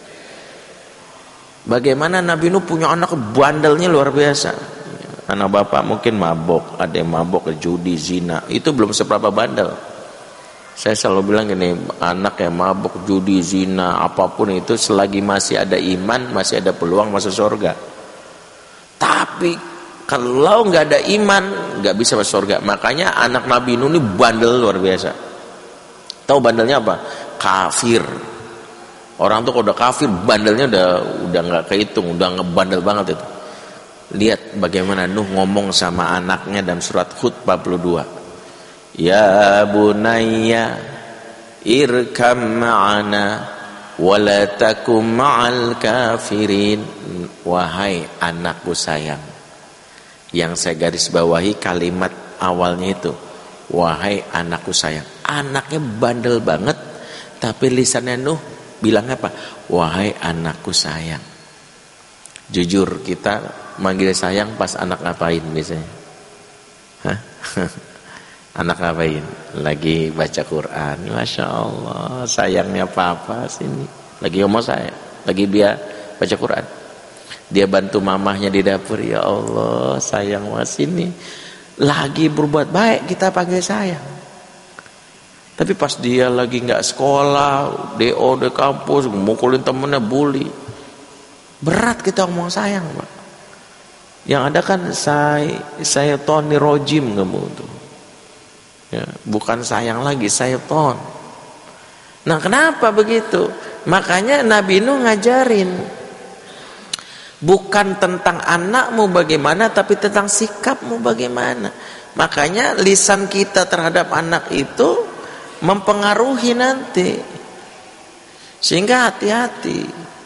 Bagaimana Nabi Nuh punya anak bandelnya luar biasa. Anak bapak mungkin mabok, ada yang mabok ke judi, zina, itu belum seberapa bandel. Saya selalu bilang gini, anak yang mabuk, judi, zina, apapun itu, selagi masih ada iman, masih ada peluang masuk surga. Tapi kalau nggak ada iman, nggak bisa masuk surga. Makanya anak Nabi Nuh ini bandel luar biasa. Tahu bandelnya apa? Kafir. Orang tuh kalau udah kafir, bandelnya udah nggak kehitung, udah ngebandel banget itu. Lihat bagaimana Nuh ngomong sama anaknya dalam surat Hud 42. Ya bunayya irkam ma'ana wa la takum ma'al kafirin. Wahai anakku sayang. Yang saya garis bawahi kalimat awalnya itu, wahai anakku sayang. Anaknya bandel banget, tapi lisannya Nuh bilang apa? Wahai anakku sayang. Jujur, kita manggil sayang pas anak ngapain biasanya? Hah? Anak ngapain? Lagi baca Quran. Masya Allah, sayangnya papa sini. Lagi ngomong saya, lagi dia baca Quran. Dia bantu mamahnya di dapur. Ya Allah, sayang mas ini. Lagi berbuat baik kita panggil sayang. Tapi pas dia lagi nggak sekolah, DO di kampus, mukulin temennya, bully, berat kita ngomong sayang, Pak. Yang ada kan saya Tony Rojim kamu tuh, ya, bukan sayang lagi, saya ton. Nah kenapa begitu? Makanya Nabi Nuh ngajarin, bukan tentang anakmu bagaimana, tapi tentang sikapmu bagaimana. Makanya lisan kita terhadap anak itu mempengaruhi nanti, sehingga hati-hati,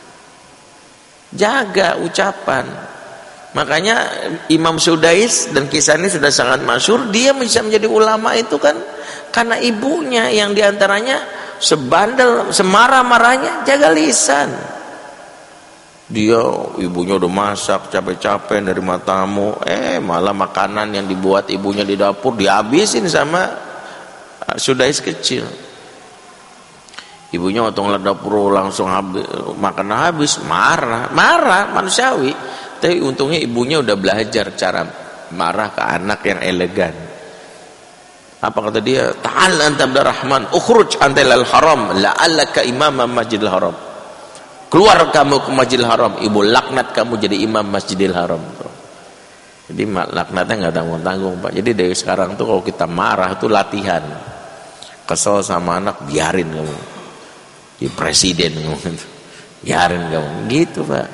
jaga ucapan. Makanya Imam Sudais, dan kisah ini sudah sangat masyhur, dia bisa menjadi ulama itu kan karena ibunya yang diantaranya sebandel, semarah-marahnya jaga lisan. Dia ibunya udah masak capek-capek dari tamu, malah makanan yang dibuat ibunya di dapur dihabisin sama Sudais kecil. Ibunya waktu ngeliat dapur langsung makan habis, marah manusiawi. Tapi untungnya ibunya udah belajar cara marah ke anak yang elegan. Apa kata dia? Ta'al anta Abdurrahman, ukhruj anta ilal haram, la'allaka imam Masjidil Haram. Keluar kamu ke Masjidil Haram, ibu laknat kamu jadi imam Masjidil Haram. Jadi laknatnya nggak tanggung-tanggung, Pak. Jadi dari sekarang tuh kalau kita marah tuh latihan. Kesel sama anak, biarin kamu. Jadi presiden kamu, biarin kamu. Gitu, Pak.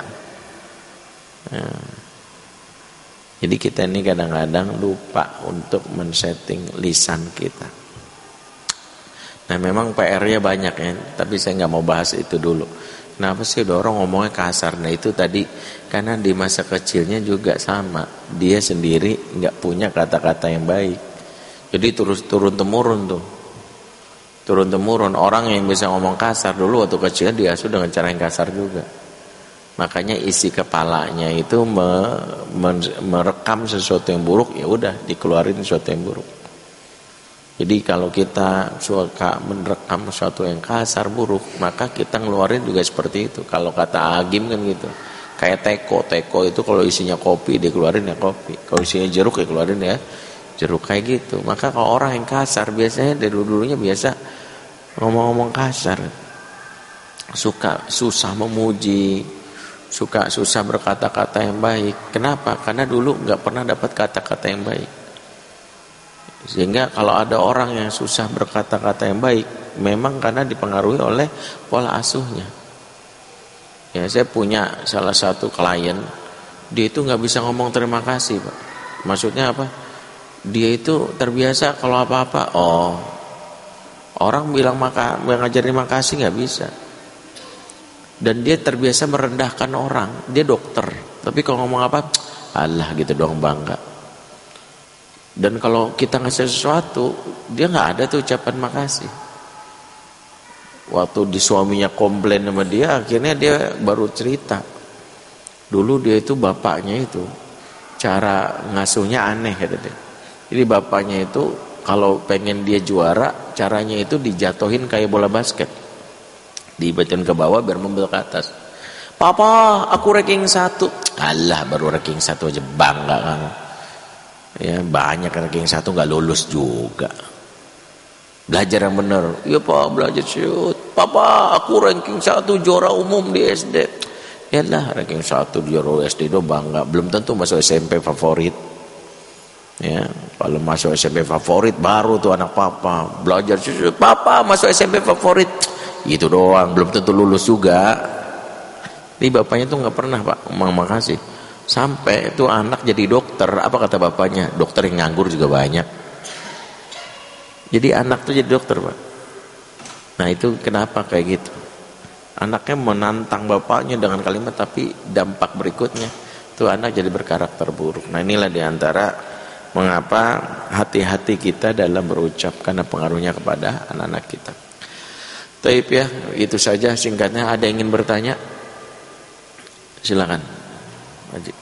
Nah. Jadi kita ini kadang-kadang lupa untuk men-setting lisan kita. Nah memang PR-nya banyak ya, tapi saya nggak mau bahas itu dulu. Kenapa sih udah orang ngomongnya kasar? Nah itu tadi karena di masa kecilnya juga sama, dia sendiri nggak punya kata-kata yang baik. Jadi terus turun-temurun tuh. Turun-temurun orang yang bisa ngomong kasar dulu waktu kecil dia sudah dengan cara yang kasar juga. Makanya isi kepalanya itu merekam sesuatu yang buruk, ya udah dikeluarin sesuatu yang buruk. Jadi kalau kita suka merekam sesuatu yang kasar buruk, maka kita ngeluarin juga seperti itu. Kalau kata Agim kan gitu, kayak teko itu kalau isinya kopi dikeluarin ya kopi, kalau isinya jeruk ya keluarin ya jeruk, kayak gitu. Maka kalau orang yang kasar biasanya dari dulunya biasa ngomong-ngomong kasar, suka susah memuji, suka susah berkata-kata yang baik. Kenapa? Karena dulu nggak pernah dapat kata-kata yang baik. Sehingga kalau ada orang yang susah berkata-kata yang baik, memang karena dipengaruhi oleh pola asuhnya. Ya, saya punya salah satu klien, dia itu nggak bisa ngomong terima kasih, Pak. Maksudnya apa? Dia itu terbiasa kalau apa-apa, orang bilang ngajarin terima kasih nggak bisa. Dan dia terbiasa merendahkan orang. Dia dokter, tapi kalau ngomong apa, Allah gitu doang, bangga. Dan kalau kita ngasih sesuatu, dia nggak ada tuh ucapan makasih. Waktu di suaminya komplain sama dia, akhirnya dia baru cerita. Dulu dia itu bapaknya itu cara ngasuhnya aneh kata dia. Jadi bapaknya itu kalau pengen dia juara, caranya itu dijatuhin kayak bola basket. Dibacain ke bawah biar membel ke atas. Papa, aku ranking 1. Alah, baru ranking 1 aja bangga kamu. Ya banyak ranking 1 nggak lulus juga. Belajar yang benar. Ya Pak, belajar shoot. Papa, aku ranking 1 juara umum di SD. Yalah, ranking 1 juara SD itu bangga. Belum tentu masuk SMP favorit. Ya, kalau masuk SMP favorit baru tuh anak papa belajar shoot. Papa masuk SMP favorit. Gitu doang, belum tentu lulus juga. Ini bapaknya tuh nggak pernah, Pak, ngomong makasih. Sampai itu anak jadi dokter, apa kata bapaknya? Dokter yang nganggur juga banyak. Jadi anak tuh jadi dokter, Pak. Nah itu kenapa kayak gitu? Anaknya menantang bapaknya dengan kalimat, tapi dampak berikutnya tuh anak jadi berkarakter buruk. Nah inilah diantara mengapa hati-hati kita dalam berucap, karena pengaruhnya kepada anak-anak kita. Taib ya, itu saja singkatnya. Ada yang ingin bertanya? Silakan. Haji.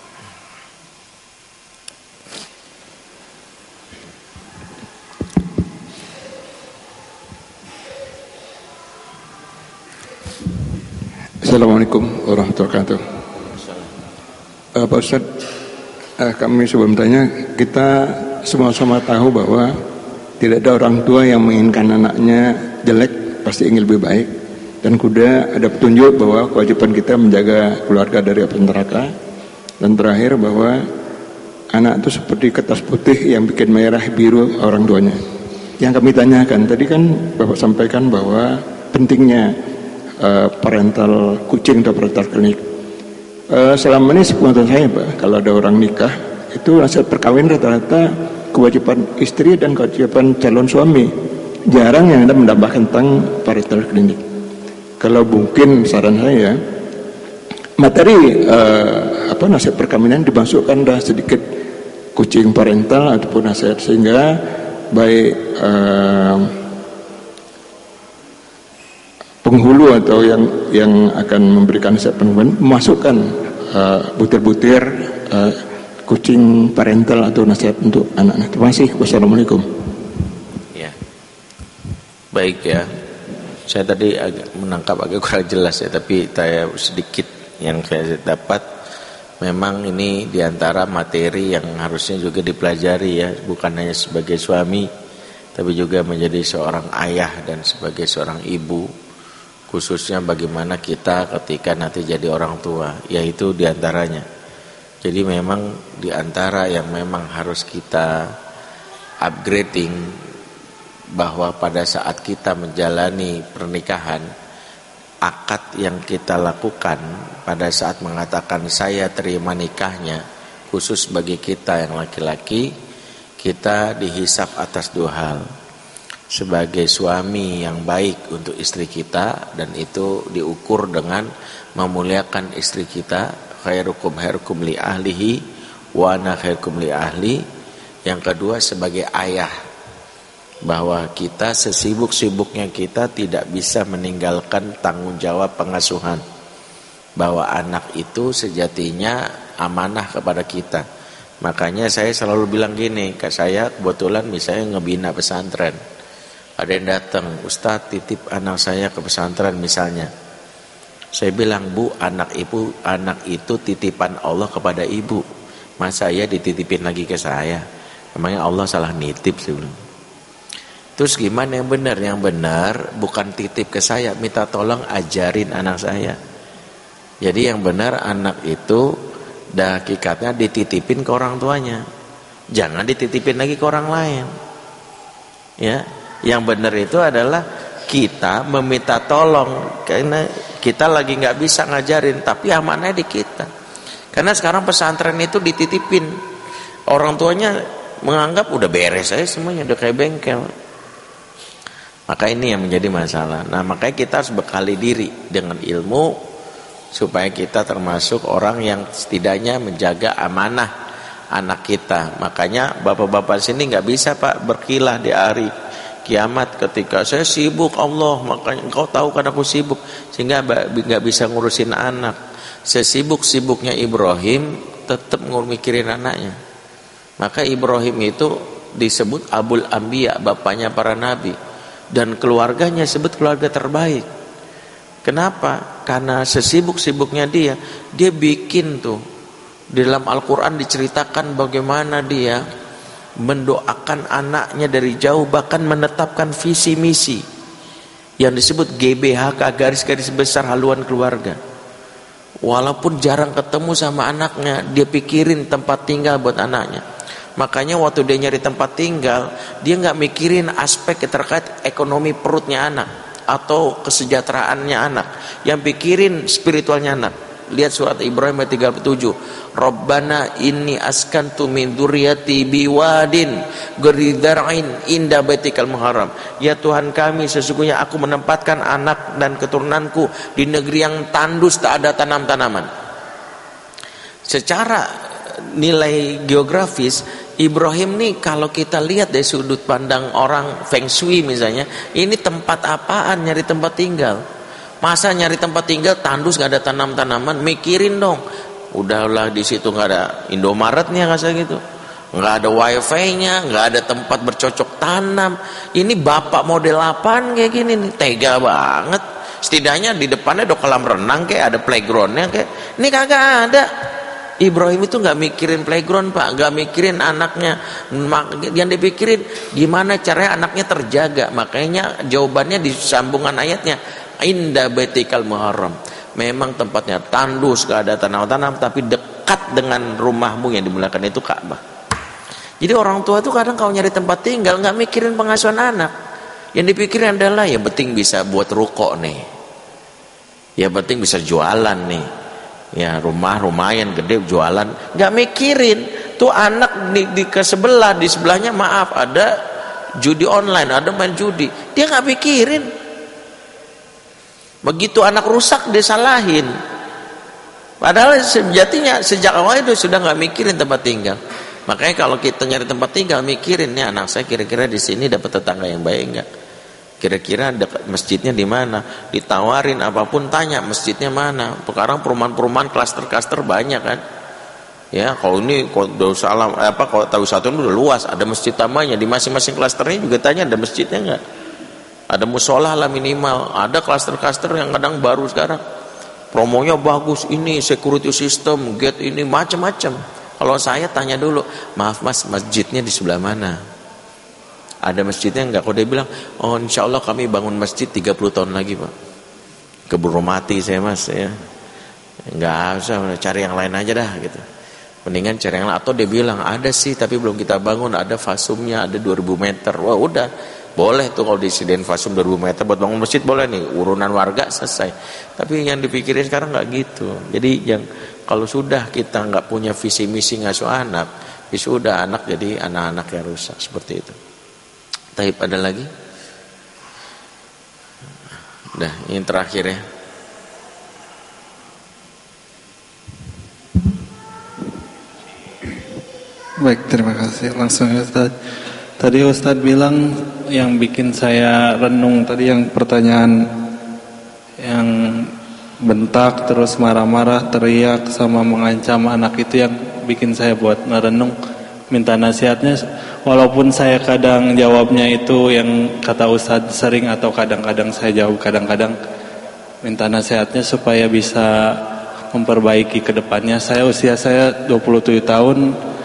Assalamualaikum warahmatullahi wabarakatuh. Pak Ustadz, kami sebelum tanya, kita semua-sama tahu bahwa tidak ada orang tua yang menginginkan anaknya jelek, pasti ingin lebih baik. Dan kuda ada petunjuk bahwa kewajiban kita menjaga keluarga dari api neraka. Dan terakhir bahwa anak itu seperti kertas putih yang bikin merah biru orang tuanya. Yang kami tanyakan tadi kan Bapak sampaikan bahwa pentingnya parental kucing atau parental klinik. Selama ini sepengetahuan saya Pak, kalau ada orang nikah itu hasil perkawinan rata-rata kewajiban istri dan kewajiban calon suami, jarang yang ada menambahkan tentang parental klinik. Kalau mungkin saran saya materi nasihat perkawinan dimasukkan dah sedikit kucing parental ataupun nasihat, sehingga baik penghulu atau yang akan memberikan nasihat perkawinan memasukkan butir-butir kucing parental atau nasihat untuk anak-anak. Terima kasih. Wassalamualaikum. Ya, baik ya. Saya tadi agak menangkap agak kurang jelas ya, tapi saya sedikit yang saya dapat, memang ini diantara materi yang harusnya juga dipelajari ya, bukan hanya sebagai suami, tapi juga menjadi seorang ayah dan sebagai seorang ibu, khususnya bagaimana kita ketika nanti jadi orang tua, yaitu diantaranya. Jadi memang diantara yang memang harus kita upgrading, bahwa pada saat kita menjalani pernikahan, akad yang kita lakukan pada saat mengatakan saya terima nikahnya, khusus bagi kita yang laki-laki, kita dihisap atas dua hal. Sebagai suami yang baik untuk istri kita, dan itu diukur dengan memuliakan istri kita, khairukum li ahlihi wa ana khairukum li ahli. Yang kedua sebagai ayah, bahwa kita sesibuk-sibuknya kita tidak bisa meninggalkan tanggung jawab pengasuhan, bahwa anak itu sejatinya amanah kepada kita. Makanya saya selalu bilang gini, ke saya kebetulan misalnya ngebina pesantren, ada yang datang, Ustadz titip anak saya ke pesantren misalnya. Saya bilang, Bu, anak itu titipan Allah kepada ibu. Masa ya dititipin lagi ke saya? Emangnya Allah salah nitip sih belum? Terus gimana yang benar? Yang benar bukan titip ke saya, minta tolong ajarin anak saya. Jadi yang benar anak itu dah hakikatnya dititipin ke orang tuanya. Jangan dititipin lagi ke orang lain. Ya, yang benar itu adalah kita meminta tolong, karena kita lagi nggak bisa ngajarin, tapi amanahnya di kita. Karena sekarang pesantren itu dititipin, orang tuanya menganggap udah beres aja semuanya, udah kayak bengkel. Maka ini yang menjadi masalah. Nah, makanya kita harus bekali diri dengan ilmu supaya kita termasuk orang yang setidaknya menjaga amanah anak kita. Makanya bapak-bapak sini nggak bisa Pak berkilah di hari kiamat ketika saya sibuk, Allah makanya engkau tahu kan aku sibuk, sehingga nggak bisa ngurusin anak. Sesibuk-sibuknya Ibrahim tetap mikirin anaknya. Maka Ibrahim itu disebut Abul Anbiya, bapaknya para nabi, dan keluarganya sebut keluarga terbaik. Kenapa? Karena sesibuk-sibuknya dia bikin tuh, di dalam Al-Quran diceritakan bagaimana dia mendoakan anaknya dari jauh, bahkan menetapkan visi misi yang disebut GBHK, garis-garis besar haluan keluarga. Walaupun jarang ketemu sama anaknya, dia pikirin tempat tinggal buat anaknya. Makanya waktu dia nyari tempat tinggal, dia nggak mikirin aspek terkait ekonomi perutnya anak atau kesejahteraannya anak, yang pikirin spiritualnya anak. Lihat surat Ibrahim ayat 37. Rabbana inni askantu min dzurriyyati biwadin ghairi dzar'in inda baitikal muharram. Ya Tuhan kami, sesungguhnya aku menempatkan anak dan keturunanku di negeri yang tandus, tak ada tanam-tanaman. Secara nilai geografis, Ibrahim nih kalau kita lihat dari sudut pandang orang Feng Shui misalnya, ini tempat apaan nyari tempat tinggal? Masa nyari tempat tinggal tandus gak ada tanam-tanaman? Mikirin dong. Udahlah di situ nggak ada Indomaretnya kayak gitu, nggak ada wifi-nya, nggak ada tempat bercocok tanam. Ini bapak model apaan kayak gini nih? Tega banget. Setidaknya di depannya ada kolam renang kayak, ada playgroundnya kayak. Ini kagak ada. Ibrahim itu nggak mikirin playground Pak, nggak mikirin anaknya. Yang dipikirin gimana caranya anaknya terjaga. Makanya jawabannya di sambungan ayatnya, inda baitikal muharram. Memang tempatnya tandus, gak ada tanam-tanam, tapi dekat dengan rumahmu yang dimuliakan itu Ka'bah. Jadi orang tua itu kadang kalau nyari tempat tinggal nggak mikirin pengasuhan anak. Yang dipikirin adalah yang penting bisa buat ruko nih, yang penting bisa jualan nih. Ya rumah lumayan gede jualan, nggak mikirin tuh anak di ke sebelah, di sebelahnya maaf ada judi online, ada main judi, dia nggak mikirin. Begitu anak rusak disalahin, padahal sejatinya sejak awal itu sudah nggak mikirin tempat tinggal. Makanya kalau kita nyari tempat tinggal mikirin nih anak saya kira-kira di sini dapat tetangga yang baik nggak, kira-kira dekat masjidnya di mana, ditawarin apapun tanya masjidnya mana. Sekarang perumahan-perumahan klaster-klaster banyak kan. Ya kalau ini Darussalam kalau tahu satu itu udah luas, ada masjid tamanya di masing-masing klasternya juga tanya ada masjidnya enggak. Ada musola lah minimal, ada klaster-klaster yang kadang baru sekarang. Promonya bagus, ini security system, gate ini macam-macam. Kalau saya tanya dulu, maaf Mas, masjidnya di sebelah mana? Ada masjidnya enggak? Kalau dia bilang, oh insya Allah kami bangun masjid 30 tahun lagi Pak. Keburu mati saya Mas ya. Enggak usah, cari yang lain aja dah gitu. Mendingan cari yang lain. Atau dia bilang, ada sih tapi belum kita bangun, ada fasumnya, ada 2000 meter. Wah udah, boleh tuh kalau disediain fasum 2000 meter buat bangun masjid boleh nih. Urunan warga selesai. Tapi yang dipikirin sekarang enggak gitu. Jadi yang kalau sudah kita enggak punya visi misi ngasuh anak, ya sudah anak jadi anak-anak yang rusak seperti itu. Taib ada lagi? Udah, ini terakhir ya. Baik, terima kasih. Langsung ya Ustaz. Tadi Ustaz bilang yang bikin saya renung tadi yang pertanyaan yang bentak terus marah-marah, teriak sama mengancam anak itu yang bikin saya buat merenung, minta nasihatnya. Walaupun saya kadang jawabnya itu yang kata Ustadz sering, atau kadang-kadang saya jawab, kadang-kadang minta nasihatnya supaya bisa memperbaiki ke depannya. Usia saya 27 tahun,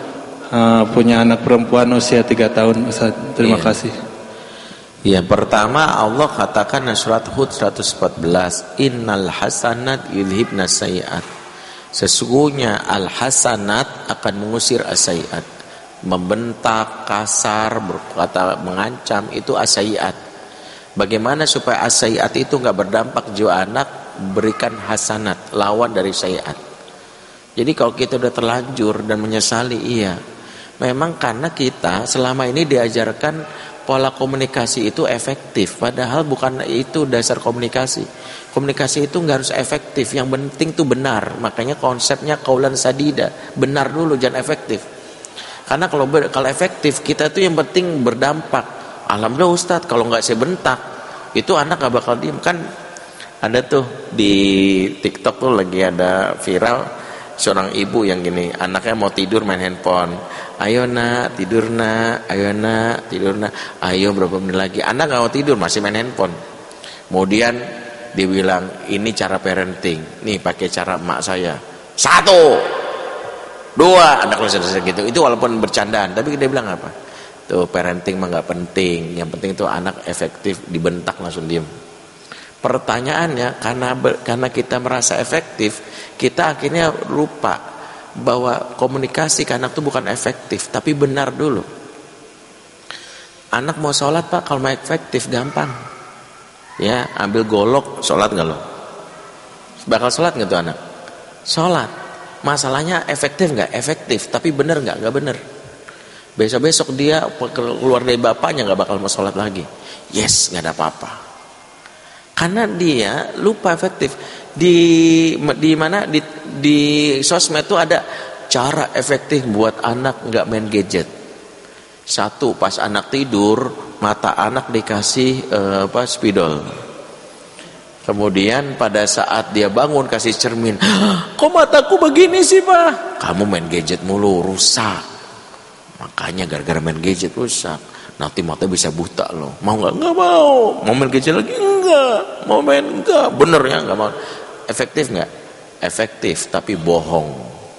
punya anak perempuan usia 3 tahun Ustadz. Terima kasih. Ya, pertama Allah katakan dalam surat Hud 114, innal hasanat yudhibna sayiat. Sesungguhnya al hasanat akan mengusir as-sayiat. Membentak, kasar, berkata mengancam itu as-sayiat. Bagaimana supaya as-sayiat itu enggak berdampak jiwa anak? Berikan hasanat, lawan dari sayiat. Jadi kalau kita udah terlanjur dan menyesali, iya. Memang karena kita selama ini diajarkan pola komunikasi itu efektif, padahal bukan itu dasar komunikasi. Komunikasi itu enggak harus efektif, yang penting itu benar. Makanya konsepnya qaulan sadida, benar dulu jangan efektif. Karena kalau efektif kita tuh yang penting berdampak. Alhamdulillah Ustadz, kalau nggak saya bentak itu anak nggak bakal diem. Kan ada tuh di TikTok tuh lagi ada viral seorang ibu yang gini, anaknya mau tidur main handphone. Ayo nak tidur nak, ayo nak tidur nak, ayo berapa menit lagi. Anak nggak mau tidur masih main handphone. Kemudian dibilang ini cara parenting. Nih pakai cara emak saya. 1 2, anak selesai gitu. Itu walaupun bercandaan, tapi dia bilang apa? Tuh parenting mah nggak penting. Yang penting itu anak efektif, dibentak langsung diem. Pertanyaannya, karena kita merasa efektif, kita akhirnya lupa bahwa komunikasi ke anak itu bukan efektif, tapi benar dulu. Anak mau sholat Pak, kalau mau efektif gampang. Ya, ambil golok, sholat nggak lo? Bakal sholat nggak tuh anak? Sholat. Masalahnya efektif nggak? Efektif, tapi benar nggak? Nggak benar. Besok-besok dia keluar dari bapaknya nggak bakal mau sholat lagi. Yes, nggak ada apa-apa. Karena dia lupa efektif. Di mana di sosmed itu ada cara efektif buat anak nggak main gadget. 1, pas anak tidur, mata anak dikasih spidol. Kemudian pada saat dia bangun kasih cermin. Kok mataku begini sih Pak? Kamu main gadget mulu, rusak. Makanya gara-gara main gadget rusak. Nanti mata bisa buta loh. Mau nggak? Nggak mau. Mau main gadget lagi? Enggak. enggak, mau main enggak, bener ya enggak mau. Efektif enggak? Efektif, tapi bohong.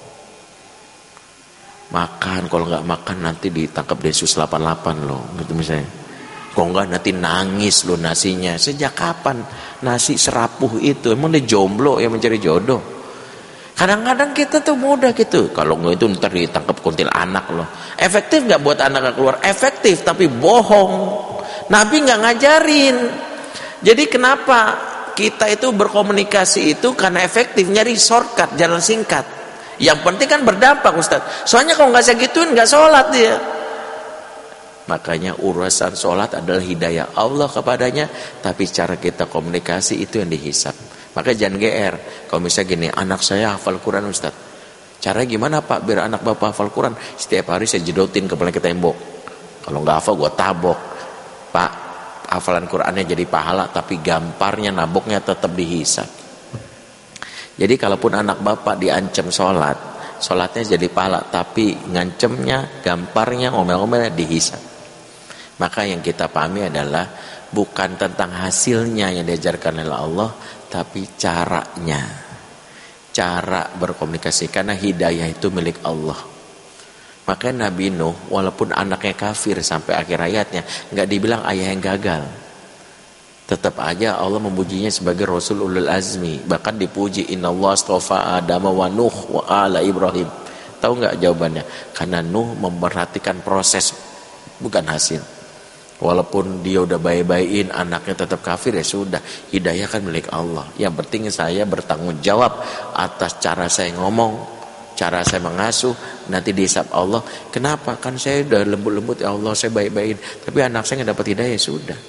Makan, kalau enggak makan nanti ditangkap Densus 88 loh, gitu misalnya. Kalau enggak nanti nangis loh nasinya. Sejak kapan nasi serapuh itu? Emang dia jomblo yang mencari jodoh? Kadang-kadang kita tuh mudah gitu. Kalau enggak itu ntar ditangkap kuntilanak loh. Efektif enggak buat anak keluar? Efektif, tapi bohong. Nabi enggak ngajarin. Jadi kenapa kita itu berkomunikasi itu karena efektif, nyari shortcut, jalan singkat. Yang penting kan berdampak, Ustaz. Soalnya kalau nggak segituin nggak sholat dia. Makanya urusan sholat adalah hidayah Allah kepadanya, tapi cara kita komunikasi itu yang dihisap. Maka jangan GR. Kalau misalnya gini, anak saya hafal Quran, Ustaz. Cara gimana Pak biar anak Bapak hafal Quran? Setiap hari saya jedotin kepala ke tembok. Kalau nggak hafal gue tabok. Pak, hafalan Qurannya jadi pahala, tapi gamparnya, naboknya tetap dihisap. Jadi kalaupun anak Bapak diancam sholat, sholatnya jadi pahala, tapi ngancemnya, gamparnya, ngomel-ngomelnya dihisap. Maka yang kita pahami adalah bukan tentang hasilnya yang diajarkan oleh Allah, tapi caranya, cara berkomunikasi. Karena hidayah itu milik Allah. Makanya Nabi Nuh walaupun anaknya kafir sampai akhir hayatnya, nggak dibilang ayah yang gagal. Tetap aja Allah memujinya sebagai Rasul Ulul Azmi. Bahkan dipuji, Innallaha astafa Adam wa Nuh wa ala Ibrahim. Tahu nggak jawabannya? Karena Nuh memperhatikan proses, bukan hasil. Walaupun dia udah baik-baikin, anaknya tetap kafir, ya sudah. Hidayah kan milik Allah. Yang penting saya bertanggung jawab atas cara saya ngomong, cara saya mengasuh, nanti dihisab Allah. Kenapa? Kan saya udah lembut-lembut, ya Allah saya baik-baikin, tapi anak saya nggak dapat hidayah, ya sudah.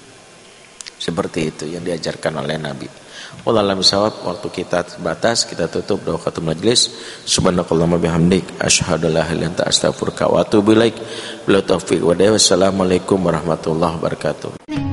Seperti itu yang diajarkan oleh Nabi. Wallahualam bishawab. Waktu kita terbatas, kita tutup doa khatum majlis. Subhanakallahumma bihamdik, asyhadu an la ilaha illa anta, astaghfiruka wa atubu ilaik. Bila taufiq wa hidayah. Wassalamualaikum warahmatullahi wabarakatuh.